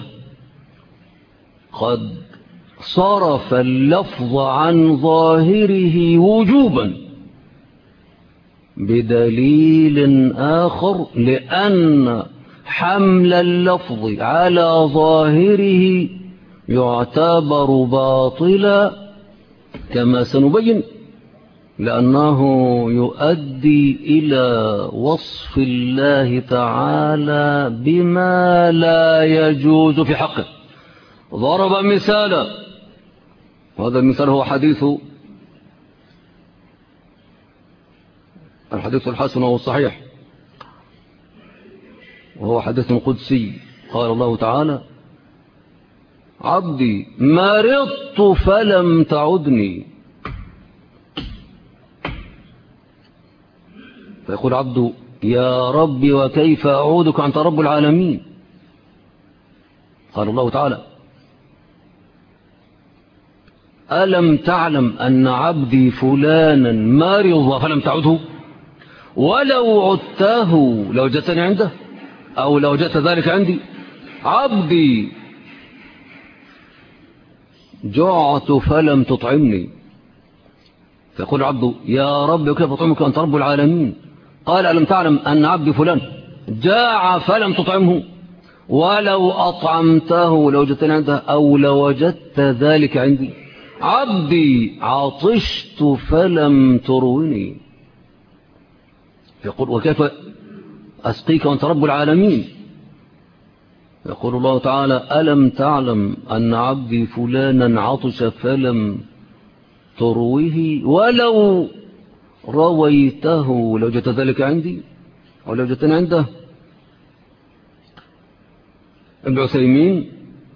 قد صرف اللفظ عن ظاهره وجوبا بدليل آخر، لأن حمل اللفظ على ظاهره يعتبر باطلا كما سنبين، لأنه يؤدي إلى وصف الله تعالى بما لا يجوز في حقه. ضرب مثالا، وهذا المثال هو الحديث الحسن والصحيح، وهو حديث قدسي. قال الله تعالى: عبدي مرضت فلم تعدني. فيقول عبد: يا ربي وكيف أعودك أنت رب العالمين؟ قال الله تعالى: ألم تعلم أن عبدي فلانا مرض فلم تعده، ولو عدته لو جئتني عنده، أو لو جئت ذلك عندي. عبدي جعت فلم تطعمني، فيقول عبده يا رب كيف أطعمك أنت رب العالمين؟ قال ألم تعلم أن عبدي فلان جاع فلم تطعمه، ولو أطعمته لو جئتني عنده، أو لو وجدت ذلك عندي. عبدي عطشت فلم ترويني، يقول وكيف أسقيك وأنت رب العالمين؟ يقول الله تعالى ألم تعلم أن عبدي فلانا عطش فلم ترويه، ولو رويته لو جئت ذلك عندي، أو لو جئتني عنده. ابن عثيمين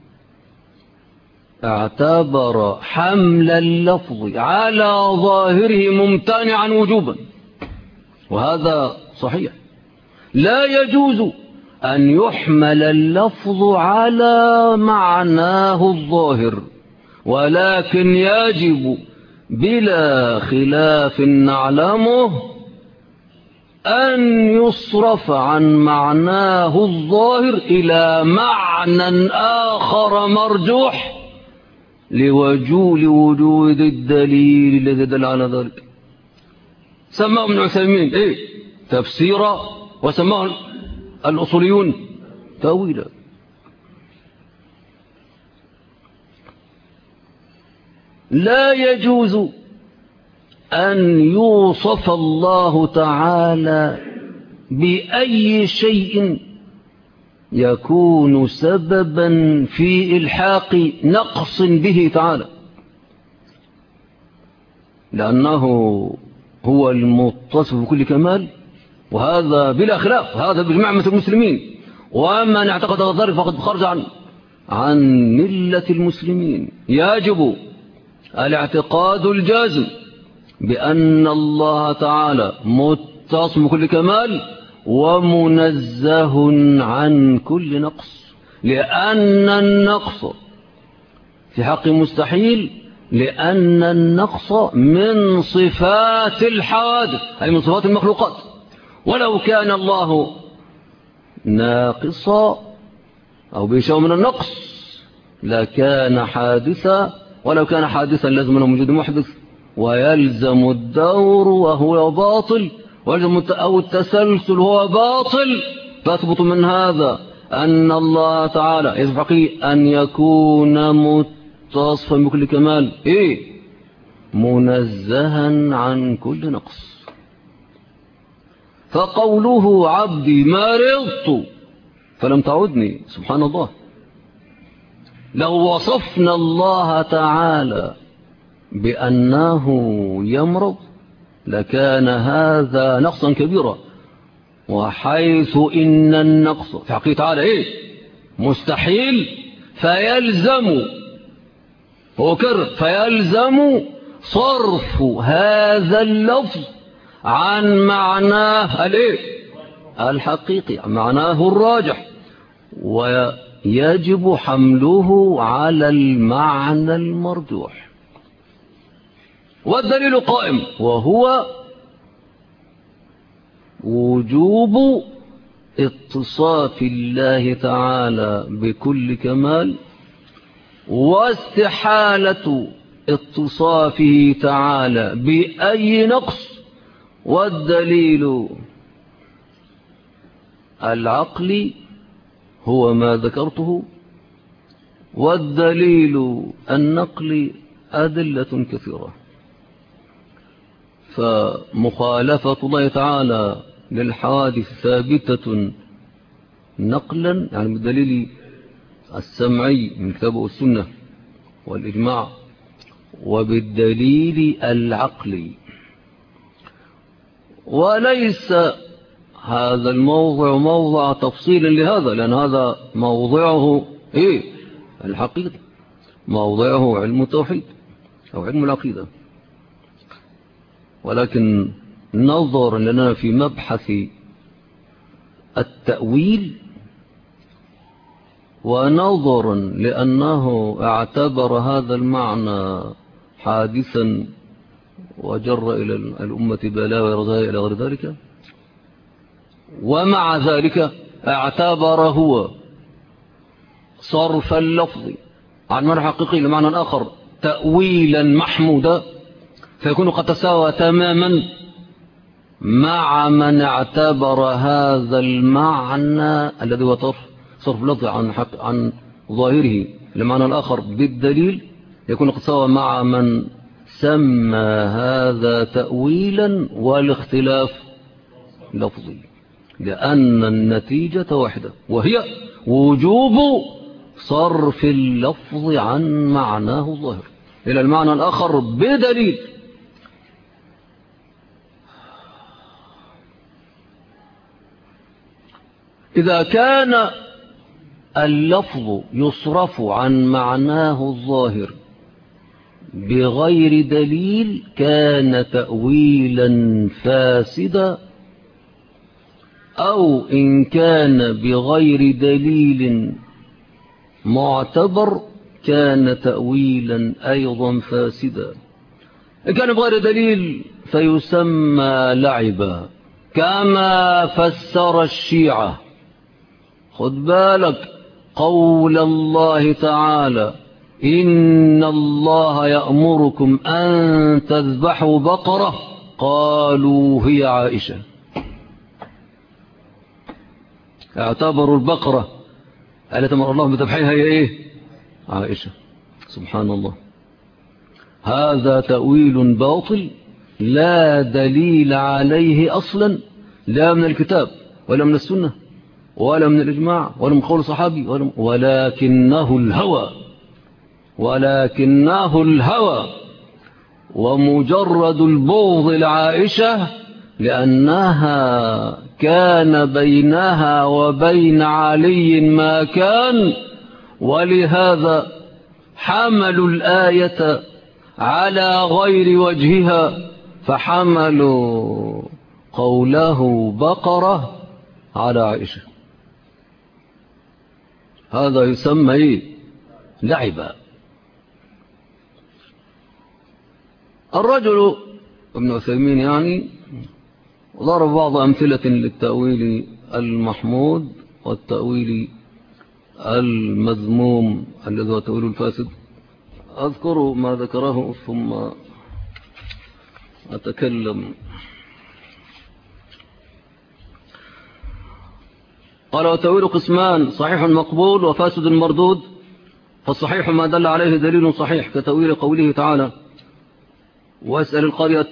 اعتبر حمل اللفظ على ظاهره ممتنعا وجوبا، وهذا صحيح. لا يجوز أن يحمل اللفظ على معناه الظاهر، ولكن يجب بلا خلاف نعلمه أن يصرف عن معناه الظاهر إلى معنى آخر مرجوح لوجود الدليل الذي دل على ذلك. سماه ابن عثيمين تفسيرا، وسماه الأصوليون تأويلا. لا يجوز أن يوصف الله تعالى بأي شيء يكون سببا في إلحاق نقص به تعالى، لأنه هو المتصف بكل كمال، وهذا بلا خلاف، هذا بجماعة المسلمين، ومن اعتقد ذلك فقد خرج عن ملة المسلمين. يجب الاعتقاد الجازم بأن الله تعالى متصف بكل كمال ومنزه عن كل نقص، لأن النقص في حق مستحيل، لأن النقص من صفات الحوادث أي من صفات المخلوقات. ولو كان الله ناقصا أو بشيء من النقص لكان حادثا، ولو كان حادثا لازم أنه موجود محدث، ويلزم الدور وهو باطل، ويلزم أو التسلسل هو باطل. فأثبت من هذا أن الله تعالى يستحق أن يكون متصفا بكل كمال منزها عن كل نقص. فقوله عبدي مرضت فلم تعدني، سبحان الله، لو وصفنا الله تعالى بأنه يمرض لكان هذا نقصا كبيرا، وحيث إن النقص في حقيقة تعالى مستحيل، فيلزم صرف هذا اللفظ عن معناه الحقيقي، عن معناه الراجح، ويجب حمله على المعنى المرجوح. والدليل قائم، وهو وجوب اتصاف الله تعالى بكل كمال، واستحالة اتصافه تعالى بأي نقص. والدليل العقلي هو ما ذكرته، والدليل النقلي أدلة كثيرة. فمخالفة الله تعالى للحوادث ثابتة نقلا، يعني بالدليل السمعي من الكتاب والسنة والإجماع، وبالدليل العقلي. وليس هذا الموضع موضع تفصيل لهذا، لأن هذا موضعه الحقيقة، موضعه علم التوحيد أو علم العقيدة. ولكن نظرا لنا في مبحث التأويل، ونظرا لأنه اعتبر هذا المعنى حادثا وجر إلى الأمة بلاوي رضايا إلى غير ذلك، ومع ذلك اعتبر هو صرف اللفظ عن معنى حقيقي لمعنى آخر تأويلا محمودا، فيكون قد تساوى تماما مع من اعتبر هذا المعنى الذي هو صرف اللفظ عن ظاهره لمعنى الآخر بالدليل، يكون قد تساوى مع من سمى هذا تأويلا والاختلاف لفظي، لأن النتيجة واحدة وهي وجوب صرف اللفظ عن معناه الظاهر إلى المعنى الآخر بدليل. إذا كان اللفظ يصرف عن معناه الظاهر بغير دليل كان تأويلا فاسدا، أو إن كان بغير دليل معتبر كان تأويلا أيضا فاسدا. إن كان بغير دليل فيسمى لعبا، كما فسر الشيعة. خد بالك قول الله تعالى إن الله يأمركم أن تذبحوا بقرة، قالوا هي عائشة. اعتبروا البقرة التي أمر الله بذبحها هي إيه؟ عائشة. سبحان الله، هذا تأويل باطل لا دليل عليه أصلا، لا من الكتاب ولا من السنة ولا من الإجماع ولا من قول صحابي ولكنه الهوى ومجرد البغض لعائشة، لأنها كان بينها وبين علي ما كان، ولهذا حملوا الآية على غير وجهها، فحملوا قوله بقرة على عائشة. هذا يسمى لعبا. الرجل ابن عثيمين يعني ضرب بعض أمثلة للتأويل المحمود والتأويل المذموم الذي هو تأويل الفاسد. أذكر ما ذكره ثم أتكلم. قال وتأويل قسمان: صحيح مقبول وفاسد مردود. فالصحيح ما دل عليه دليل صحيح كتأويل قوله تعالى واسأل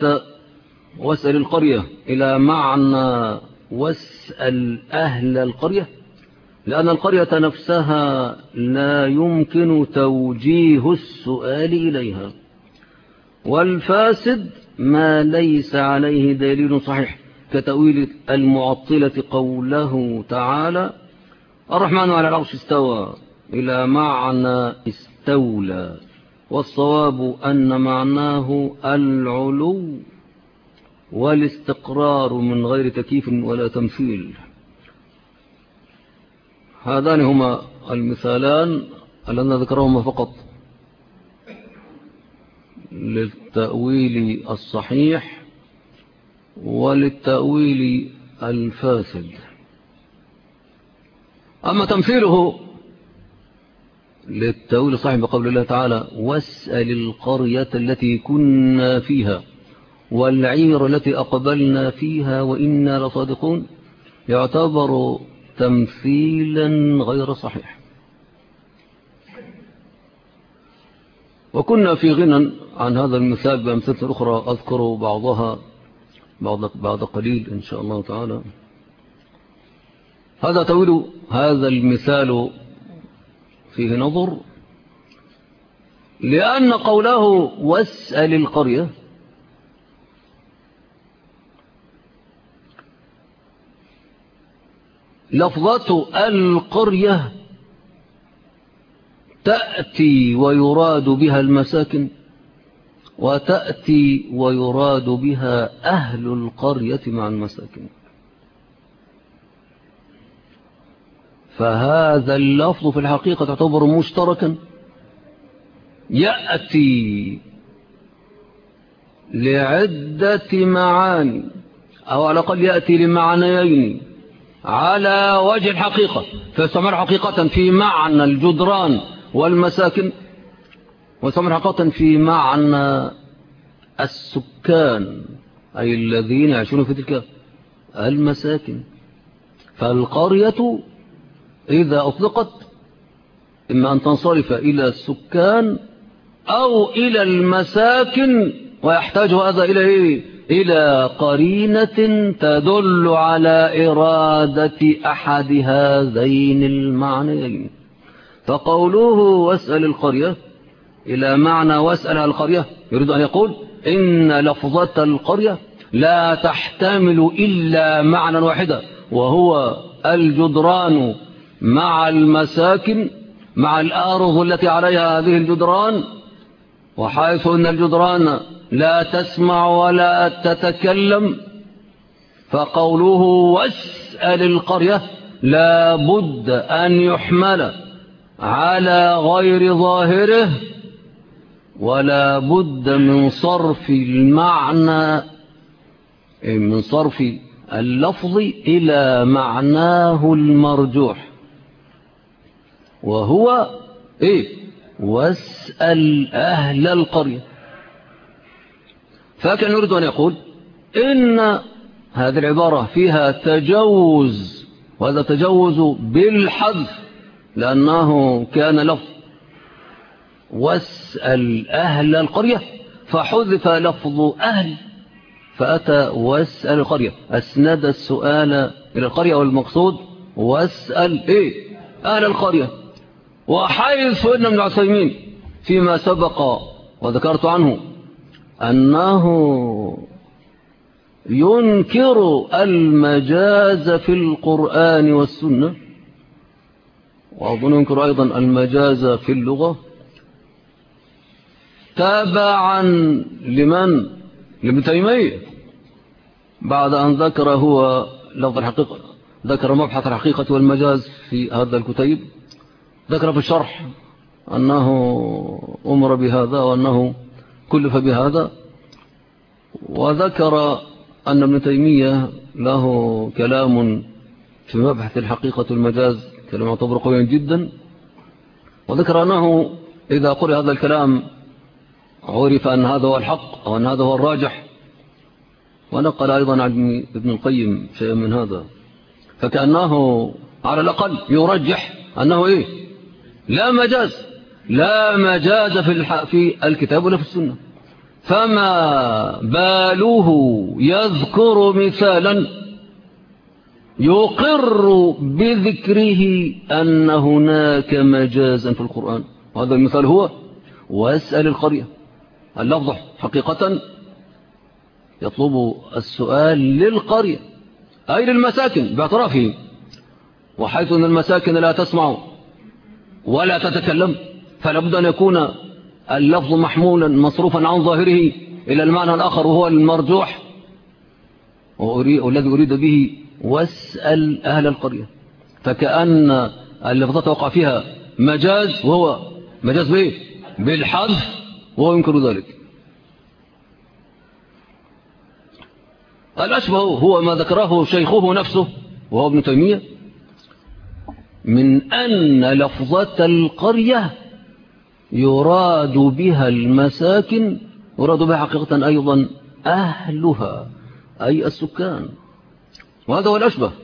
القرية إلى معنى واسأل أهل القرية، لأن القرية نفسها لا يمكن توجيه السؤال إليها. والفاسد ما ليس عليه دليل صحيح كتأويل المعطلة قوله تعالى الرحمن على العرش استوى إلى معنى استولى، والصواب أن معناه العلو والاستقرار من غير تكييف ولا تمثيل. هذان هما المثالان الذين ذكرهما فقط للتأويل الصحيح وللتأويل الفاسد. أما تمثيله للتأويل الصحيح بقول الله تعالى واسأل القرية التي كنا فيها والعير التي أقبلنا فيها وإنا لصادقون، يعتبر تمثيلا غير صحيح. وكنا في غنى عن هذا المثال بأمثلة أخرى أذكر بعضها بعد قليل إن شاء الله تعالى. هذا تأويل هذا المثال فيه نظر، لأن قوله واسأل القرية لفظة القرية تأتي ويراد بها المساكن، وتأتي ويراد بها أهل القرية مع المساكن. فهذا اللفظ في الحقيقة تعتبر مشتركا، يأتي لعدة معاني أو على الأقل يأتي لمعنيين على وجه الحقيقة، فيستعمل حقيقة في معنى الجدران والمساكن، ويستعمل حقيقة في معنى السكان أي الذين يعيشون في تلك المساكن. فالقرية إذا أطلقت إما أن تنصرف إلى السكان أو إلى المساكن، ويحتاج هذا إلى إيه؟ إلى قرينة تدل على إرادة أحد هذين المعنيين. فقوله واسأل القرية إلى معنى واسأل القرية يريد أن يقول إن لفظة القرية لا تحتمل إلا معنى واحدا، وهو الجدران مع المساكن مع الأرض التي عليها هذه الجدران. وحيث أن الجدران لا تسمع ولا تتكلم، فقوله واسأل القرية لا بد أن يحمل على غير ظاهره، ولا بد من صرف المعنى من صرف اللفظ إلى معناه المرجوح، وهو إيه؟ واسأل أهل القرية. فكان يريد أن يقول إن هذه العبارة فيها تجوز، وهذا تجوز بالحذف لأنه كان لفظ واسأل أهل القرية فحذف لفظ أهل فأتى واسأل القرية، أسند السؤال إلى القرية، والمقصود واسأل إيه؟ أهل القرية. وحيث أن ابن عثيمين فيما سبق وذكرت عنه أنه ينكر المجاز في القرآن والسنة، وأظن ينكر أيضا المجاز في اللغة، تابعا لمن؟ لابن تيمية، بعد أن ذكر هو لفظ الحقيقة، ذكر مبحث الحقيقة والمجاز في هذا الكتيب، ذكر في الشرح أنه أمر بهذا وأنه كلف بهذا، وذكر أن ابن تيمية له كلام في مبحث الحقيقة والمجاز، كلام يعتبر قويا جدا، وذكر أنه إذا قرأ هذا الكلام عرف أن هذا هو الحق أو أن هذا هو الراجح، ونقل أيضا عن ابن القيم شيئا من هذا، فكأنه على الأقل يرجح أنه إيه؟ لا مجاز في الكتاب ولا في السنة. فما باله يذكر مثالا يقر بذكره أن هناك مجازا في القرآن، وهذا المثال هو واسأل القرية. اللفظ حقيقة يطلب السؤال للقرية أي للمساكن باعترافه، وحيث أن المساكن لا تسمع ولا تتكلم فلا بد أن يكون اللفظ محمولا مصروفا عن ظاهره إلى المعنى الآخر وهو المرجوح، والذي أريد به واسأل أهل القرية. فكأن اللفظة وقع فيها مجاز، وهو مجاز بإيه؟ بالحذف، وهو ينكر ذلك. الأشبه هو ما ذكره شيخه نفسه وهو ابن تيمية، من أن لفظة القرية يراد بها المساكن، يراد بها حقيقة أيضا أهلها أي السكان، وهذا هو الأشبه.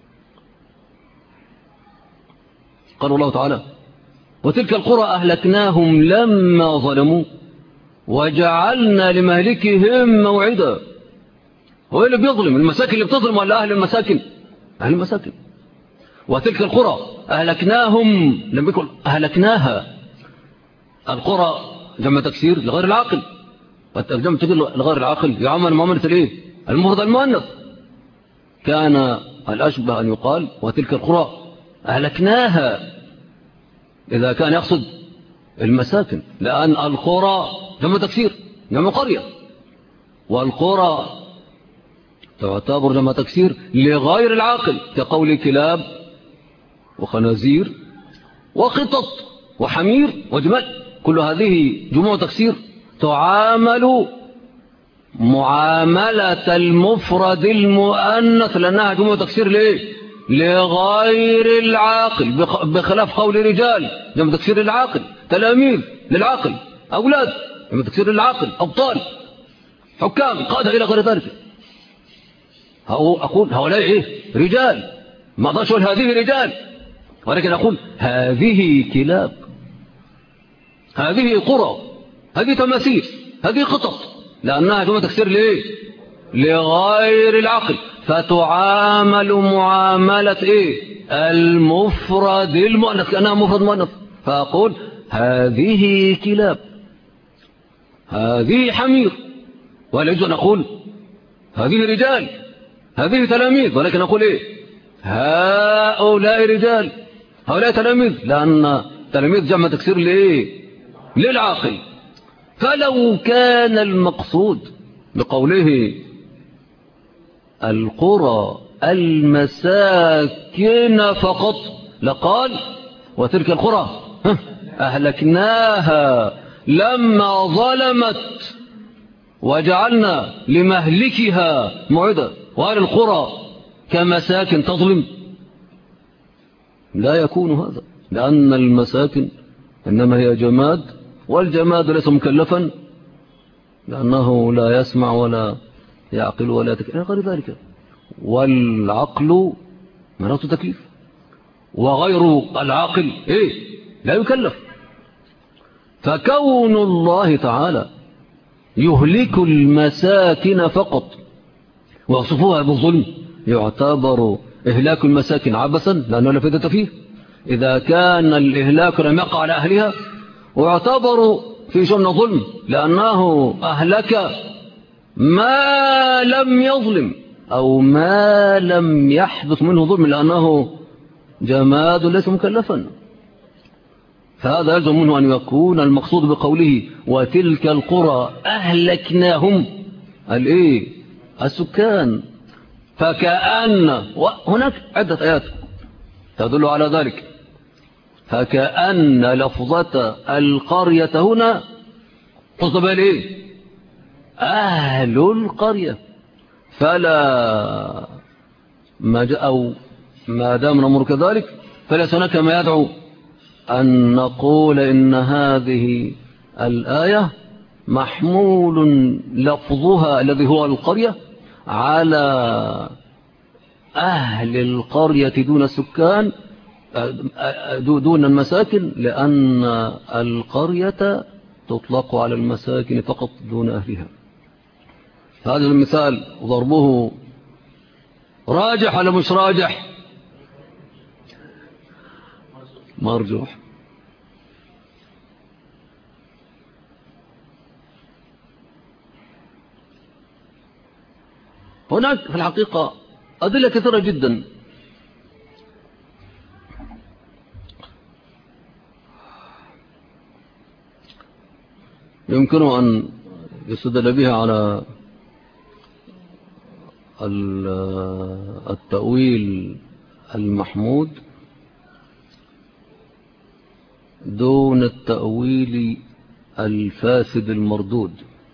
قال الله تعالى وتلك القرى أهلكناهم لما ظلموا وجعلنا لمهلكهم موعدا. هو اللي بيظلم؟ المساكن اللي بتظلم ولا أهل المساكن؟ أهل المساكن. وتلك القرى أهلكناهم لم يكن أهلكناها. القرى جمع تكسير لغير العاقل، والترجمة تجي لغير العاقل يعمل معاملة الايه؟ المفرد المؤنث. كان الأشبه أن يقال وتلك القرى أهلكناها إذا كان يقصد المساكن، لأن القرى جمع تكسير جمع قرية، والقرى تعتبر جمع تكسير لغير العاقل كقول كلاب وخنازير وقطط وحمير وجمال، كل هذه جموع تكسير تعامل معاملة المفرد المؤنث لأنها جمع تكسير ليه؟ لغير العاقل، بخلاف قول رجال جمع تكسير للعاقل، تلاميذ للعاقل، أولاد جمع تكسير للعاقل، أبطال، حكام، قادة إلى غير ذلك. أقول هؤلاء إيه؟ رجال، ما أقدرش أقول هذه رجال، ولكن أقول هذه كلاب، هذه قرى، هذه تماثيل، هذه قطط، لأنها جمع تكسير ليه؟ لغير العقل، فتعامل معاملة إيه؟ المفرد المؤنث كأنها مفرد مؤنث. فأقول هذه كلاب، هذه حمير، ولا يجوز أن أقول هذه رجال، هذه تلاميذ، ولكن أقول إيه؟ هؤلاء رجال، هؤلاء تلاميذ، لأن تلاميذ جمع تكسير لإيه؟ للعاقل. فلو كان المقصود بقوله القرى المساكن فقط لقال وتلك القرى أهلكناها لما ظلمت وجعلنا لمهلكها موعدا. وهل القرى كمساكن تظلم؟ لا يكون هذا، لأن المساكن إنما هي جماد، والجماد ليس مكلفا لأنه لا يسمع ولا يعقل ولا يتكلم غير ذلك، والعقل مناط تكليف، وغير العاقل إيه؟ لا يكلف. فكون الله تعالى يهلك المساكن فقط ويصفوها بالظلم يعتبر إهلاك المساكن عبثا لأنه لا فائدة فيه إذا كان الإهلاك لم يقع على أهلها، ويعتبر في شأن ظلم لأنه أهلك ما لم يظلم أو ما لم يحدث منه ظلم لأنه جماد ليس مكلفا. فهذا يلزم منه أن يكون المقصود بقوله وتلك القرى أهلكناهم الإيه؟ السكان. فكأن، وهناك عدة آيات تدل على ذلك، فكأن لفظة القرية هنا تصب إيه؟ أهل القرية. فلا ما دام الأمر كذلك فليس هناك ما يدعو أن نقول إن هذه الآية محمول لفظها الذي هو القرية على أهل القرية دون السكان دون المساكن، لأن القرية تطلق على المساكن فقط دون أهلها. هذا المثال ضربه راجح ولا مش راجح؟ مرجوح. هناك في الحقيقة أدلة كثيرة جدا يمكن أن يستدل بها على التأويل المحمود دون التأويل الفاسد المردود.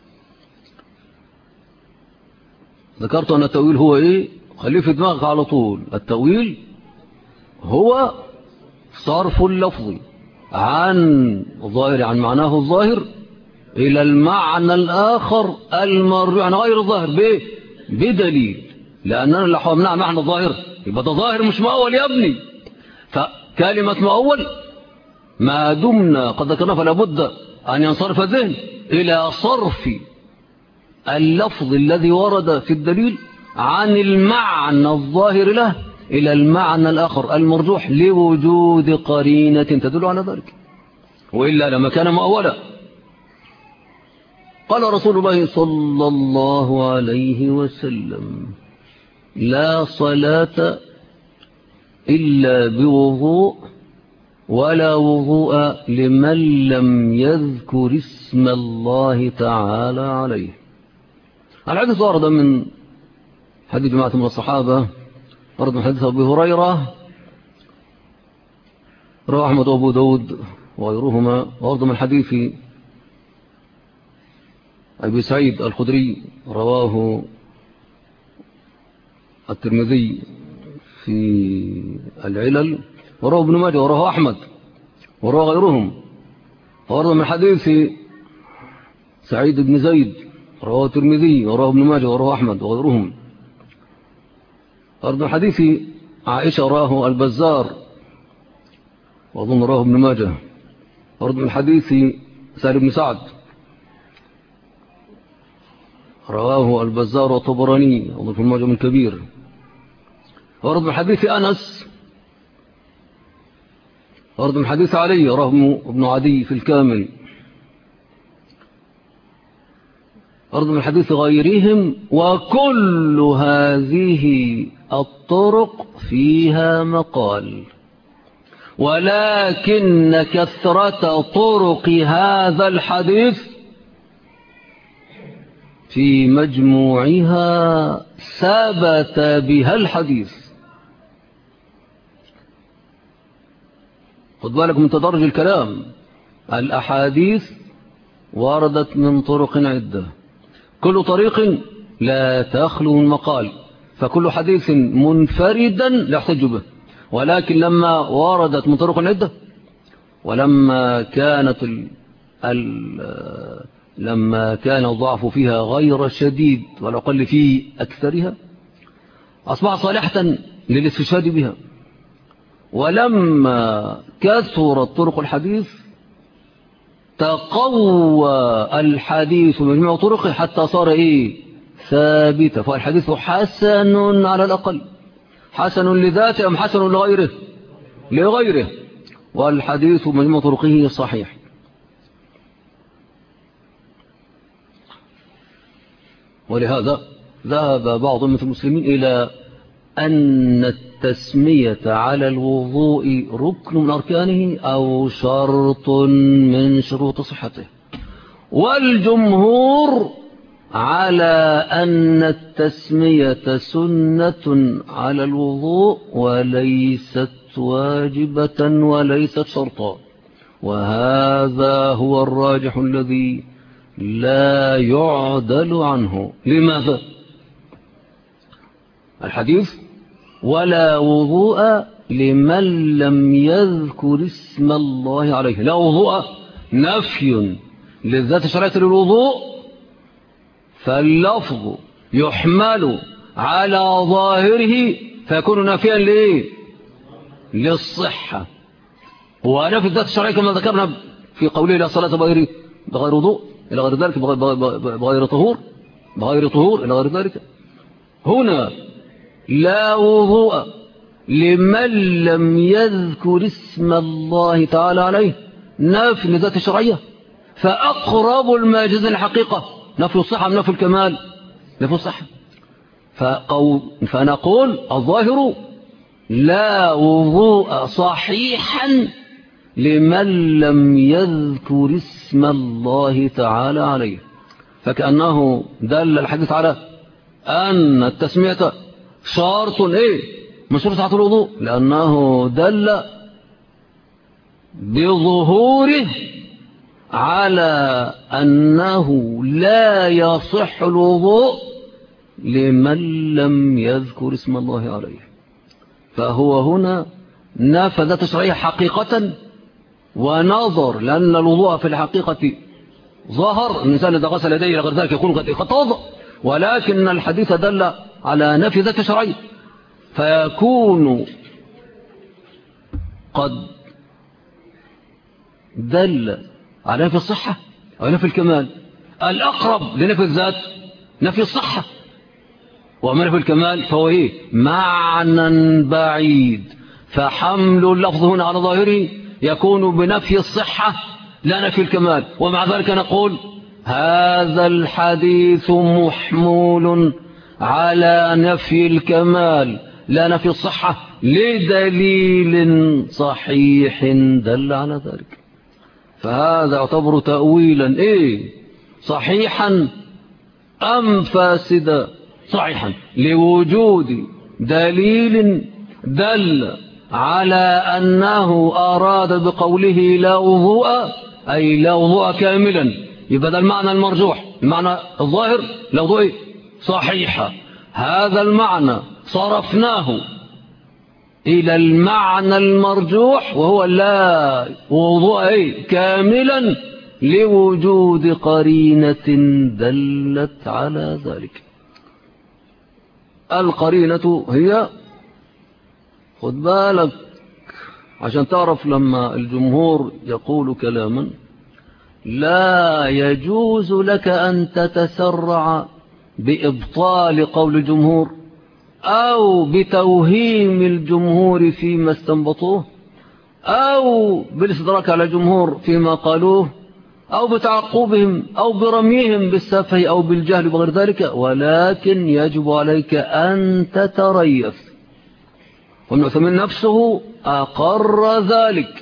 ذكرت أن التأويل هو إيه؟ خليه في دماغك على طول. التأويل هو صرف اللفظ عن معناه الظاهر إلى المعنى الآخر المرجوح عن غير الظاهر بدليل، لأننا لو حومنا معنى الظاهر يبقى ده ظاهر مش مؤول يا ابني. فكلمة مؤول ما دمنا قد ذكرنا فلا بد أن ينصرف الذهن إلى صرف اللفظ الذي ورد في الدليل عن المعنى الظاهر له إلى المعنى الآخر المرجوح لوجود قرينة تدل على ذلك، وإلا لما كان مؤولا. قال رسول الله صلى الله عليه وسلم لا صلاة إلا بوضوء ولا وضوء لمن لم يذكر اسم الله تعالى عليه. الحديث ورد من حديث جماعة من الصحابة، ورد من حديث أبي هريرة رواه أحمد وأبو داود وغيرهما، ورد من حديث أبي سعيد الخدري رواه الترمذي في العلل، ورواه ابن ماجه، ورواه أحمد، ورواه غيرهم. ورد من حديث سعيد بن زيد رواه الترمذي، ورواه ابن ماجه، ورواه أحمد وغيرهم. ورد من حديث عائشة رواه البزار، وأظن رواه ابن ماجه. ورد من حديث سهل بن سعد رواه البزار والطبراني، وأظن في المعجم الكبير. ورد من حديث أنس، ورد من حديث علي رواه ابن عدي في الكامل. ورد من حديث غيرهم، وكل هذه الطرق فيها مقال، ولكن كثرة طرق هذا الحديث في مجموعها ثبت بها الحديث. خد بالك من تدرج الكلام. الأحاديث وردت من طرق عدة، كل طريق لا تخلو من مقال، فكل حديث منفردا لا يحتج به. ولكن لما وردت من طرق عدة، ولما لما كان الضعف فيها غير شديد ولا قل في أكثرها، أصبح صالحة للاستشهاد بها. ولما كثرت طرق الحديث تقوى الحديث بمجموع طرقه حتى صار ثابتة. فالحديث حسن على الأقل، حسن لذاته أم حسن لغيره، والحديث بمجموع طرقه صحيح. ولهذا ذهب بعض أمة المسلمين إلى أن التسمية على الوضوء ركن من أركانه أو شرط من شروط صحته، والجمهور على أن التسمية سنة على الوضوء وليست واجبة وليست شرطا. وهذا هو الراجح الذي لا يعدل عنه. لماذا؟ الحديث ولا وضوء لمن لم يذكر اسم الله عليه. لا وضوء نفي للذات الشرعية للوضوء، فاللفظ يحمل على ظاهره فيكون نافيا للصحة. ونفي الذات الشرعية كما ذكرنا في قوله لا صلاة بغير وضوء إلى غير ذلك، بغير طهور إلى غير ذلك. هنا لا وضوء لمن لم يذكر اسم الله تعالى عليه، نفي لذات الشرعية، فأقرب الماجز الحقيقة نفي الصحة من نفي الكمال، نفي الصحة. فنقول الظاهر لا وضوء صحيحا لمن لم يذكر اسم الله تعالى عليه. فكأنه دل الحديث على أن التسمية شرط من شروط صحة الوضوء، لأنه دل بظهوره على أنه لا يصح الوضوء لمن لم يذكر اسم الله عليه. فهو هنا نفذ تشريع حقيقة ونظر، لأن الوضوء في الحقيقة ظهر الإنسان إذا غسل يديه إلى غير ذلك يكون قد توضأ، ولكن الحديث دل على نفي ذات شرعي، فيكون قد دل على نفي الصحة أو نفي الكمال. الأقرب لنفي الذات نفي الصحة، وما نفي الكمال فهو معنى بعيد. فحمل اللفظ هنا على ظاهره يكون بنفي الصحة لا نفي الكمال. ومع ذلك نقول هذا الحديث محمول على نفي الكمال لا نفي الصحة لدليل صحيح دل على ذلك. فهذا يعتبر تأويلا صحيحا أم فاسدا؟ صحيحا، لوجود دليل دل على أنه أراد بقوله لا وضوء أي لا وضوء كاملا يبقى ده المعنى المرجوح. المعنى الظاهر لوضوء صحيحة. هذا المعنى صرفناه إلى المعنى المرجوح وهو لا وضوء كاملا لوجود قرينة دلت على ذلك. القرينة هي، خد بالك عشان تعرف لما الجمهور يقول كلاما لا يجوز لك أن تتسرع بإبطال قول الجمهور أو بتوهيم الجمهور فيما استنبطوه أو بالاستدراك على الجمهور فيما قالوه أو بتعقبهم أو برميهم بالسفه أو بالجهل وغير ذلك، ولكن يجب عليك أن تتريث. وابن عثيمين نفسه أقر ذلك،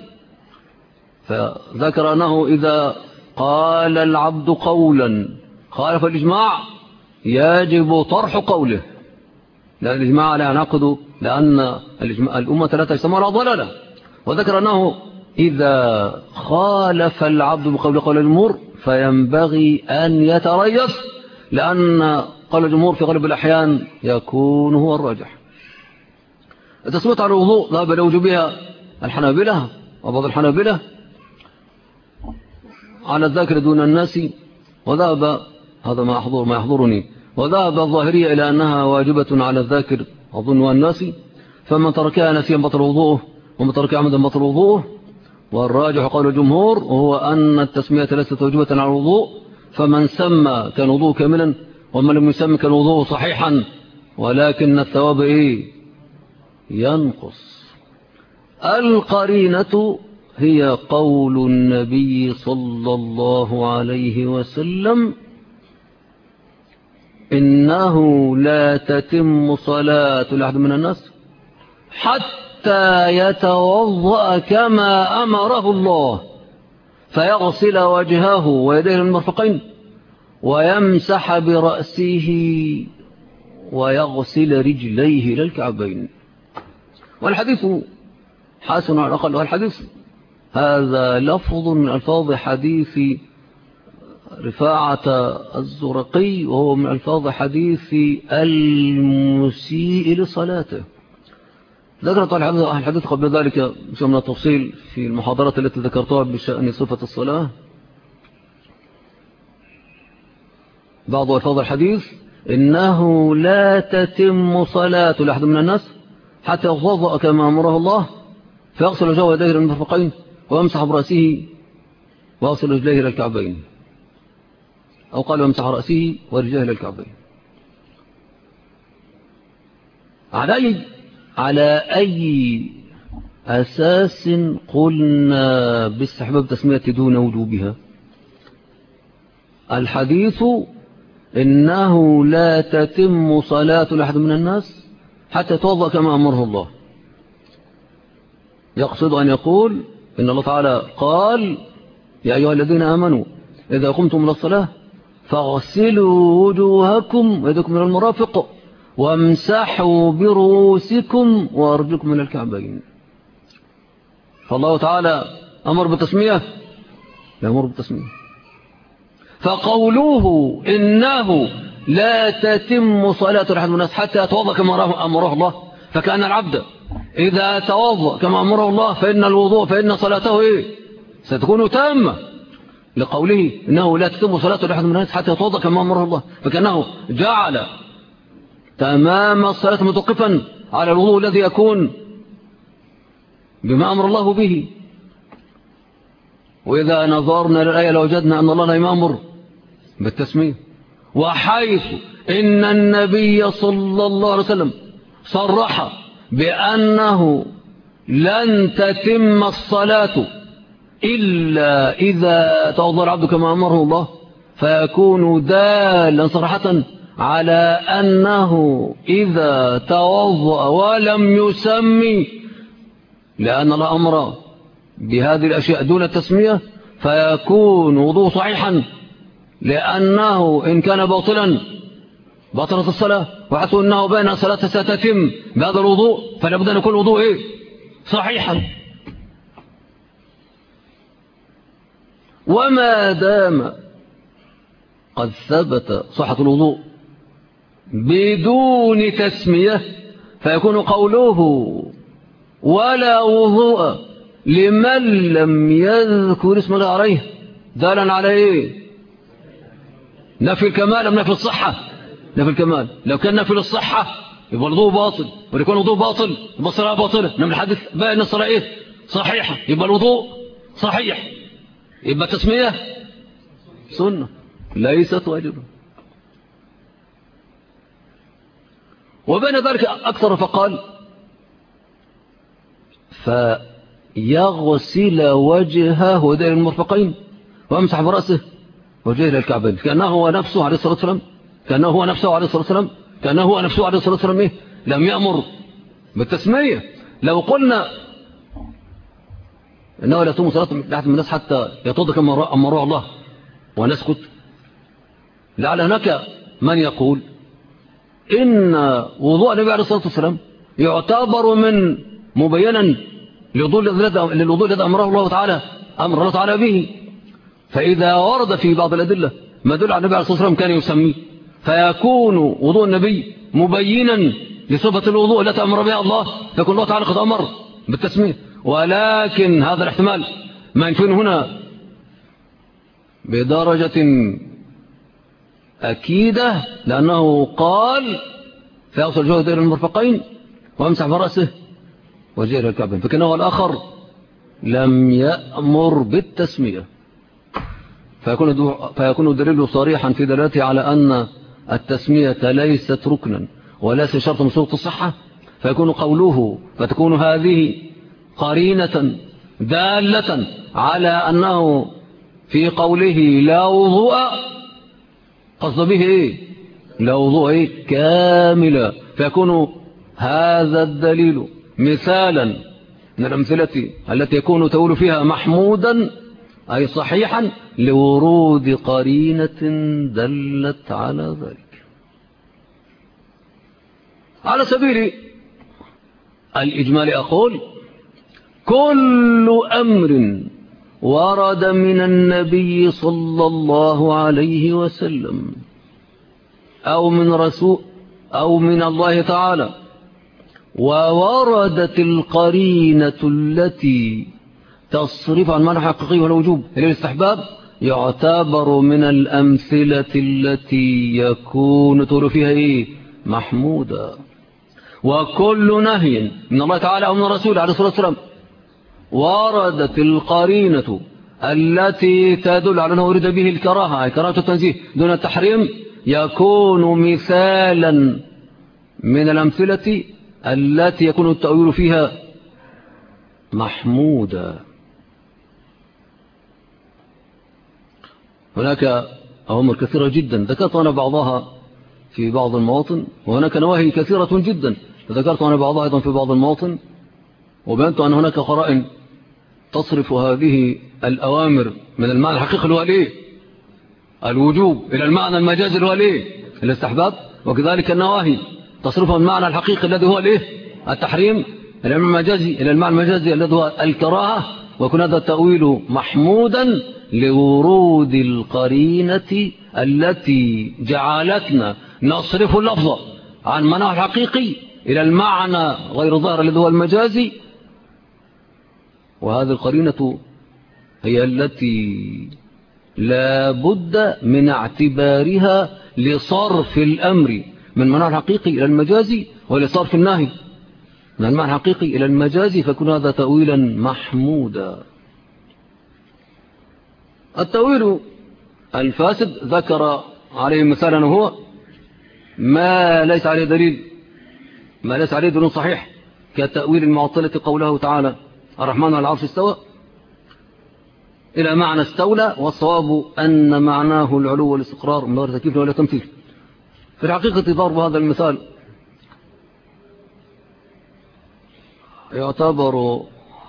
فذكر أنه إذا قال العبد قولا خالف الإجماع يجب طرح قوله، لأن الإجماع لا ينعقد، لأن الأمة لا تجتمع على ضلالة. وذكر أنه إذا خالف العبد بقول الجمهور فينبغي أن يتريث، لأن قول الجمهور في غالب الأحيان يكون هو الراجح. التسمية على الوضوء ذهب لوجوبها الحنابلة وبعض الحنابلة على الذاكر دون الناس، وذهب هذا ما يحضرني، وذهب الظاهرية إلى أنها واجبة على الذاكر أظن والناس، فمن تركها نسيا بطل وضوءه ومن تركها عمدا بطل وضوءه. والراجح قول الجمهور وهو أن التسمية ليست واجبة على الوضوء، فمن سمى كان وضوء كاملا ومن لم يسمى كان وضوء صحيحا، ولكن الثواب ينقص. القرينة هي قول النبي صلى الله عليه وسلم إنه لا تتم صلاة لأحد من الناس حتى يتوضأ كما أمره الله، فيغسل وجهه ويديه المرفقين ويمسح برأسه ويغسل رجليه إلى الكعبين. والحديث حسن على الأقل، والحديث هذا لفظ من ألفاظ حديث رفاعة الزرقي، وهو من ألفاظ حديث المسيء لصلاته. ذكرت الحديث قبل ذلك بشيء من التفصيل في المحاضرات التي ذكرتها بشأن صفة الصلاة. بعض ألفاظ الحديث إنه لا تتم صلاة لأحد من الناس حتى يتوضأ كما أمره الله، فيغسل وجهه ويديه إلى المرفقين ويمسح برأسه ويغسل رجليه إلى الكعبين، أو قال ويمسح رأسه ورجليه إلى الكعبين. على أي أساس قلنا باستحباب تسمية دون وجوبها؟ الحديث إنه لا تتم صلاة لأحد من الناس حتى يتوضأ كما أمره الله، يقصد أن يقول إن الله تعالى قال يا أيها الذين آمنوا إذا قمتم إلى الصلاة فاغسلوا وجوهكم ويدكم من المرافق وامسحوا برؤوسكم وأرجلكم من الكعبين. فالله تعالى أمر بالتسمية، يأمر بالتسمية. فقوله إنه لا تتم صلاة أحد من الناس حتى يتوضأ كما أمره الله، فكأن العبد إذا توضأ كما أمره الله فإن صلاته ستكون تامة، لقوله إنه لا تتم صلاة أحد من الناس حتى يتوضأ كما أمره الله، فكأنه جعل تمام الصلاة متوقفا على الوضوء الذي يكون بما أمر الله به. وإذا نظرنا للآية لوجدنا أن الله لا يأمر بالتسمية، وحيث إن النبي صلى الله عليه وسلم صرح بأنه لن تتم الصلاة إلا إذا توضأ العبد كما أمره الله، فيكون دالا صراحة على أنه إذا توضأ ولم يسمي، لأن الله أمر بهذه الأشياء دون التسمية، فيكون وضوء صحيحا، لأنه إن كان باطلا بطلت الصلاة، وحيث أنه بين الصلاة ستتم بهذا الوضوء فلابد أن يكون الوضوء صحيحا. وما دام قد ثبت صحة الوضوء بدون تسمية فيكون قوله ولا وضوء لمن لم يذكر اسم الله عليه دالا على ايه؟ نفي الكمال أم نفي الصحة؟ نفي الكمال. لو كان نفي الصحة يبقى الوضوء باطل، ولكن الوضوء باطل يبقى الصلاة باطلة. إنما الحديث بقى ان الصلاة ايه؟ صحيحة، يبقى الوضوء صحيح، يبقى التسمية سنة ليست واجبة. وبين ذلك أكثر فقال فيغسل وجهه إلى المرفقين ويمسح برأسه وجهه إلى الكعبين، كأنه هو نفسه عليه الصلاة والسلام، كأنه هو نفسه عليه الصلاة والسلام، كأنه هو نفسه عليه الصلاة والسلام إيه؟ لم يأمر بالتسمية. لو قلنا إنه لا يتم صلاة لأحد من الناس حتى يتوضأ كما أمره الله ونسكت، لعل هناك من يقول إن وضوء النبي عليه الصلاة والسلام يعتبر من مبينا للوضوء الذي أمره الله تعالى به. فإذا ورد في بعض الأدلة ما دل على النبي عليه الصلاة والسلام كان يسميه، فيكون وضوء النبي مبينا لصفة الوضوء التي أمر بها الله، فيكون الله تعالى قد أمر بالتسمية. ولكن هذا الاحتمال ما ينفين هنا بدرجة أكيدة، لأنه قال فيغسل وجهه إلى المرفقين ويمسح برأسه وجهه إلى الكعبين، فكأنه الآخر لم يأمر بالتسمية، فيكون الدليل صريحا في دلالته على أن التسمية ليست ركنا وليس شرط من شروط الصحة، فيكون قوله فتكون هذه قرينة دالة على أنه في قوله لا وضوء قصد به إيه؟ لا وضوء إيه؟ كاملا، فيكون هذا الدليل مثالا من الأمثلة التي يكون تقول فيها محمودا أي صحيحا لورود قرينة دلت على ذلك. على سبيل الإجمال أقول كل أمر ورد من النبي صلى الله عليه وسلم أو من رسول أو من الله تعالى ووردت القرينة التي تصرف عن معنى حقيقي والوجوب إلى الاستحباب يعتبر من الأمثلة التي يكون تقول فيها إيه؟ محمودا. وكل نهي من الله تعالى أو من الرسول عليه الصلاة والسلام وردت القرينة التي تدل على أنه ورد به الكراهة، كراهة التنزيه دون التحريم، يكون مثالا من الأمثلة التي يكون التأويل فيها محمودا. هناك أمور كثيرة جدا ذكرت أنا بعضها في بعض المواطن، وهناك نواهي كثيرة جدا ذكرت أنا بعضها أيضا في بعض المواطن، وبينت أن هناك قرائن تصرف هذه الأوامر من المعنى الحقيقي اللي هو ليه الوجوب إلى المعنى المجازي اللي هو ليه الاستحباب، وكذلك النواهي تصرفها من المعنى الحقيقي الذي هو ليه التحريم إلى المعنى المجازي الذي هو الكراهة، ويكون هذا التأويل محمودا لورود القرينة التي جعلتنا نصرف اللفظ عن معناه الحقيقي إلى المعنى غير ظاهر الذي هو المجازي. وهذه القرينة هي التي لا بد من اعتبارها لصرف الأمر من معناه الحقيقي إلى المجازي ولصرف النهي من المعنى الحقيقي إلى المجازي، فيكون هذا تأويلا محمودا. التأويل الفاسد ذكر عليه مثالا وهو ما ليس عليه دليل، ما ليس عليه دليل صحيح، كتأويل المعطلة قوله تعالى الرحمن على العرش استوى إلى معنى استولى، والصواب أن معناه العلو والاستقرار من غير تكييف ولا تمثيل. في الحقيقة ضرب هذا المثال يعتبر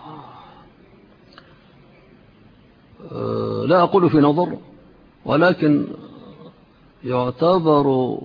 لا أقول في نظر، ولكن يعتبر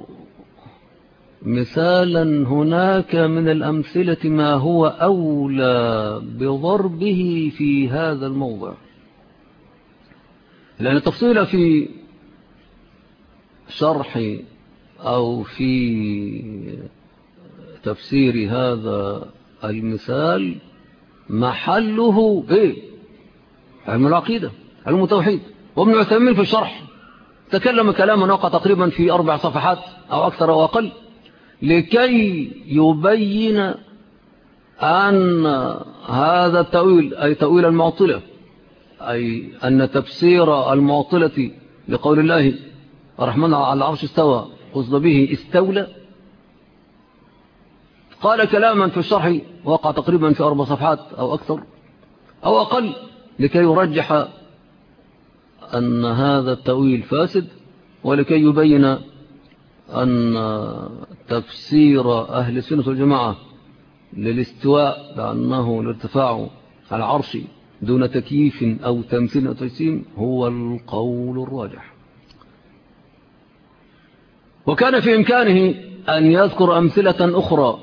مثالا هناك من الأمثلة ما هو أولى بضربه في هذا الموضع، لأن التفصيل في شرح أو في تفسير هذا المثال محله علم العقيدة، علم التوحيد. وابن عثيمين في الشرح تكلم كلاما وقع تقريبا في 4 صفحات أو أكثر أو أقل، لكي يبين أن هذا التأويل أي تأويل المعطلة، أي أن تفسير المعطلة لقول الله الرحمن على العرش استوى قصد به استولى، قال كلاما في الشرح وقع تقريبا في 4 صفحات أو أكثر أو أقل، لكي يرجح أن هذا التأويل فاسد، ولكي يبين أن تفسير أهل السنة والجماعة للاستواء بأنه الارتفاع على العرش دون تكييف أو تمثيل أو تجسيم هو القول الراجح. وكان في إمكانه أن يذكر أمثلة أخرى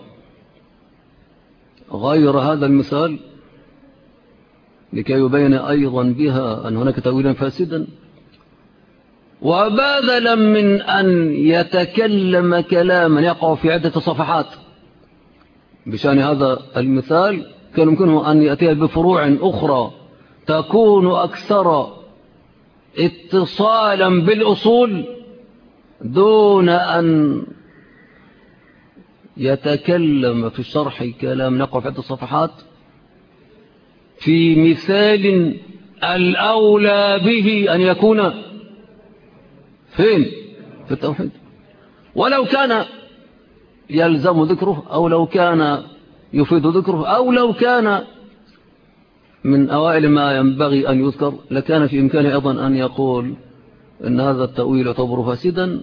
غير هذا المثال لكي يبين أيضا بها أن هناك تأويلا فاسدا، وباذلا من أن يتكلم كلاما يقع في عدة صفحات بشأن هذا المثال، كان يمكنه أن يأتي بفروع أخرى تكون أكثر اتصالا بالأصول دون أن يتكلم في الشرح كلام يقع في عدة صفحات في مثال الأولى به أن يكون فين؟ في التوحيد. ولو كان يلزم ذكره أو لو كان يفيد ذكره أو لو كان من أوائل ما ينبغي أن يذكر، لكان في إمكانه أيضا أن يقول إن هذا التأويل يعتبر فاسدا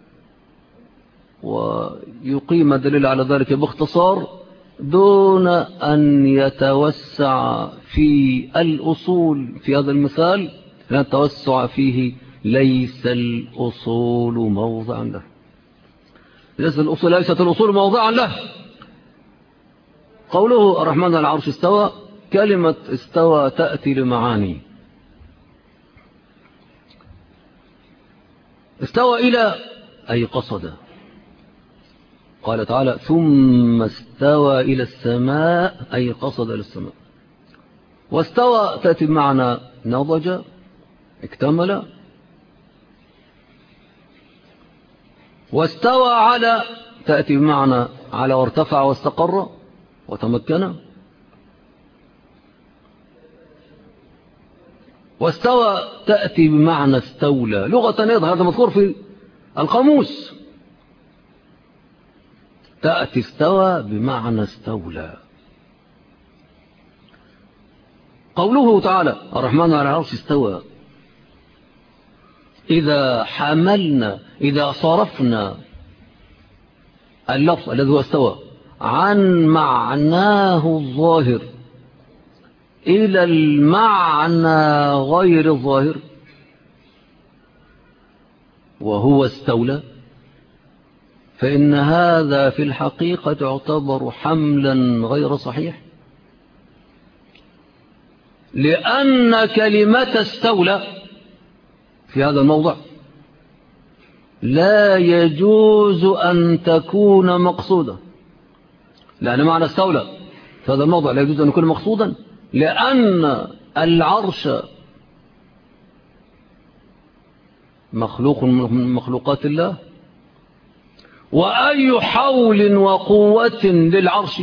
ويقيم الدليل على ذلك باختصار دون أن يتوسع في الأصول في هذا المثال، لأن التوسع فيه ليس الأصول موضعا له. ليست الأصول موضعا له. قوله الرحمن على العرش استوى، كلمة استوى تأتي لمعاني. استوى إلى أي قصد، قال تعالى ثم استوى إلى السماء أي قصد إلى السماء. واستوى تأتي بمعنى نضج اكتمل. واستوى على تأتي بمعنى على وارتفع واستقر وتمكن. واستوى تأتي بمعنى استولى لغة أيضا، هذا مذكور في القاموس. تأتي استوى بمعنى استولى. قوله تعالى الرحمن على العرش استوى، إذا صرفنا اللفظ الذي هو استوى عن معناه الظاهر إلى المعنى غير الظاهر وهو استولى، فإن هذا في الحقيقة يعتبر حملا غير صحيح، لأن كلمة استولى في هذا الموضع لا يجوز أن تكون مقصودة، لأن معنى استولى في هذا الموضع لا يجوز أن يكون مقصودا، لأن العرش مخلوق من مخلوقات الله، وأي حول وقوة للعرش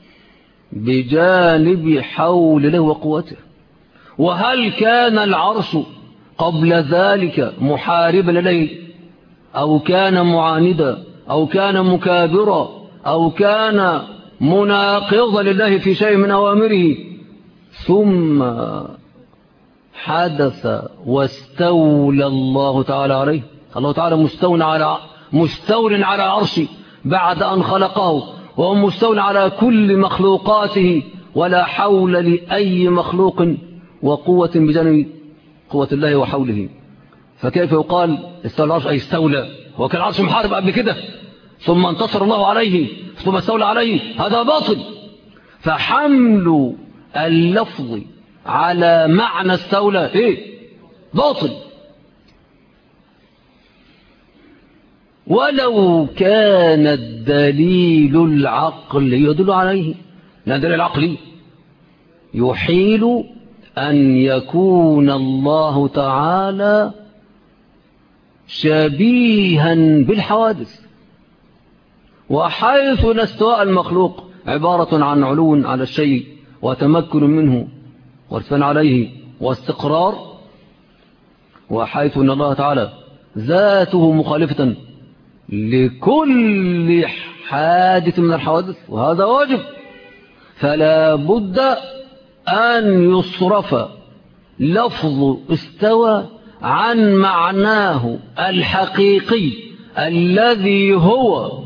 بجانب حول له وقوته. وهل كان العرش قبل ذلك محاربا لديه أو كان معاندا أو كان مكابرا أو كان مناقضا لله في شيء من أوامره، ثم حدث واستولى الله تعالى عليه؟ الله تعالى مستول على عرشه بعد أن خلقه، وهو مستول على كل مخلوقاته، ولا حول لأي مخلوق وقوة بجانب قوة الله وحوله. فكيف يقال استولى العرش أي استولى؟ وكان العرش محارب قبل كده ثم انتصر الله عليه ثم استولى عليه، هذا باطل. فحمل اللفظ على معنى استولى باطل. ولو كان الدليل العقل يدل عليه، لا دليل العقلي يحيل أن يكون الله تعالى شبيها بالحوادث. وحيث استواء المخلوق عبارة عن علو على الشيء وتمكن منه وارتفاع عليه واستقرار، وحيث أن الله تعالى ذاته مخالفة لكل حادث من الحوادث، وهذا واجب، فلا بد أن يصرف لفظ استوى عن معناه الحقيقي الذي هو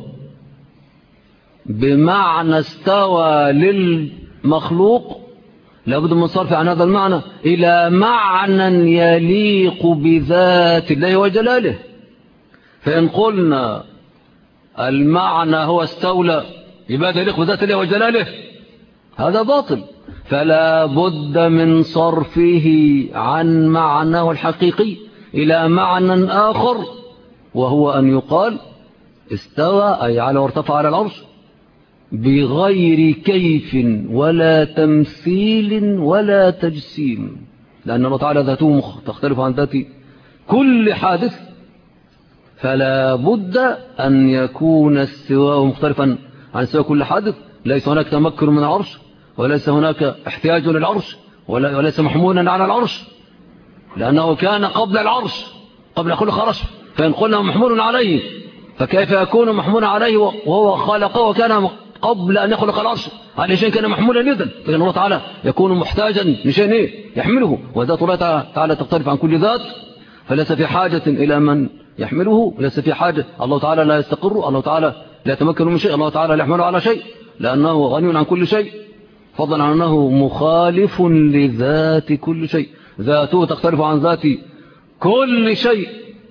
بمعنى استوى للمخلوق، لابد من صرف عن هذا المعنى إلى معنى يليق بذات الله وجلاله. فإن قلنا المعنى هو استولى يبقى يليق بذات الله وجلاله، هذا باطل. فلا بد من صرفه عن معناه الحقيقي إلى معنى آخر، وهو أن يقال استوى أي على وارتفع على العرش بغير كيف ولا تمثيل ولا تجسيم، لأن الله تعالى ذاته تختلف عن ذات كل حادث، فلا بد أن يكون استواء مختلفا عن استواء كل حادث. ليس هناك تمكن من العرش، وليس هناك احتياج للعرش، وليس محمولا على العرش، لأنه كان قبل العرش قبل خلق العرش. فإن قلنا محمول عليه فكيف يكون محمولا عليه وهو خلقه وكان قبل أن يخلق العرش على شيء كان محمولا إذن؟ فإن الله تعالى يكون محتاجا لشيء يحمله، وذات الله تعالى تختلف عن كل ذات، فليس في حاجة إلى من يحمله، ليس في حاجة. الله تعالى لا يستقر، الله تعالى لا يتمكن من شيء، الله تعالى لا يحمله على شيء، لأنه غني عن كل شيء، فضلا عن أنه مخالف لذات كل شيء، ذاته تختلف عن ذات كل شيء.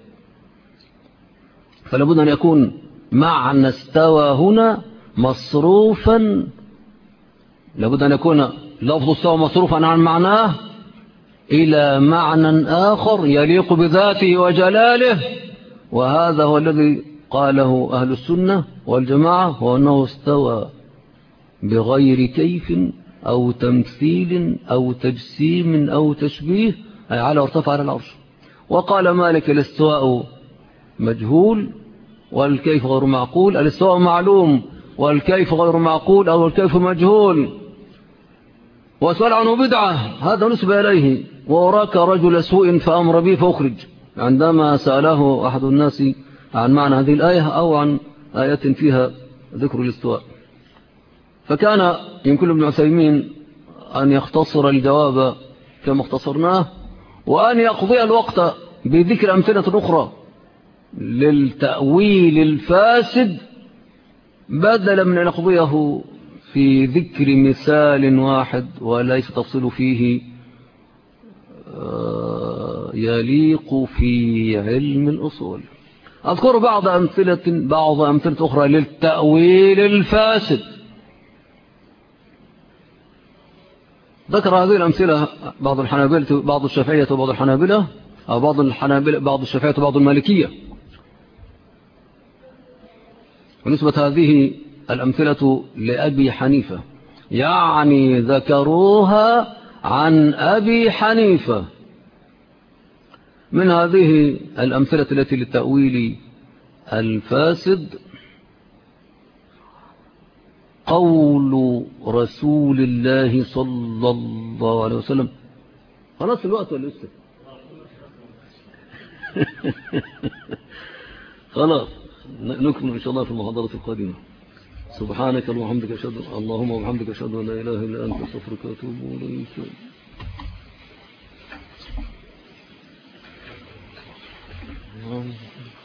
فلابد أن يكون معنى استوى هنا مصروفا، لابد أن يكون لفظ استوى مصروفا عن معناه إلى معنى آخر يليق بذاته وجلاله، وهذا هو الذي قاله أهل السنة والجماعة، هو أنه استوى بغير كيف أو تمثيل أو تجسيم أو تشبيه، أي على وارتفع على العرش. وقال مالك الاستواء مجهول والكيف غير معقول، الاستواء معلوم والكيف غير معقول أو الكيف مجهول، وسؤال عنه بدعة هذا نسبة إليه. ووراك رجل سوء فأمر به فأخرج، عندما سأله أحد الناس عن معنى هذه الآية أو عن آية فيها ذكر الاستواء، فكان يمكن ابن عثيمين أن يختصر الجواب كما اختصرناه، وأن يقضي الوقت بذكر أمثلة أخرى للتأويل الفاسد، بدلا من أن يقضيه في ذكر مثال واحد وليس تفصيل فيه يليق في علم الأصول. أذكر بعض أمثلة أخرى للتأويل الفاسد. ذكر هذه الأمثلة بعض الحنابلة بعض الشافعية وبعض الحنابلة، أو بعض الشافعية وبعض المالكية. ونسبة هذه الأمثلة لأبي حنيفة، يعني ذكروها عن أبي حنيفة. من هذه الأمثلة التي للتأويل الفاسد قول رسول الله صلى الله عليه وسلم. خلاص الوقت ولا لسه؟ خلاص نكمل إن شاء الله في المحاضرة القادمة. سبحانك اللهم وبحمدك أشهد أن لا إله إلا أنت أستغفرك وأتوب إليك.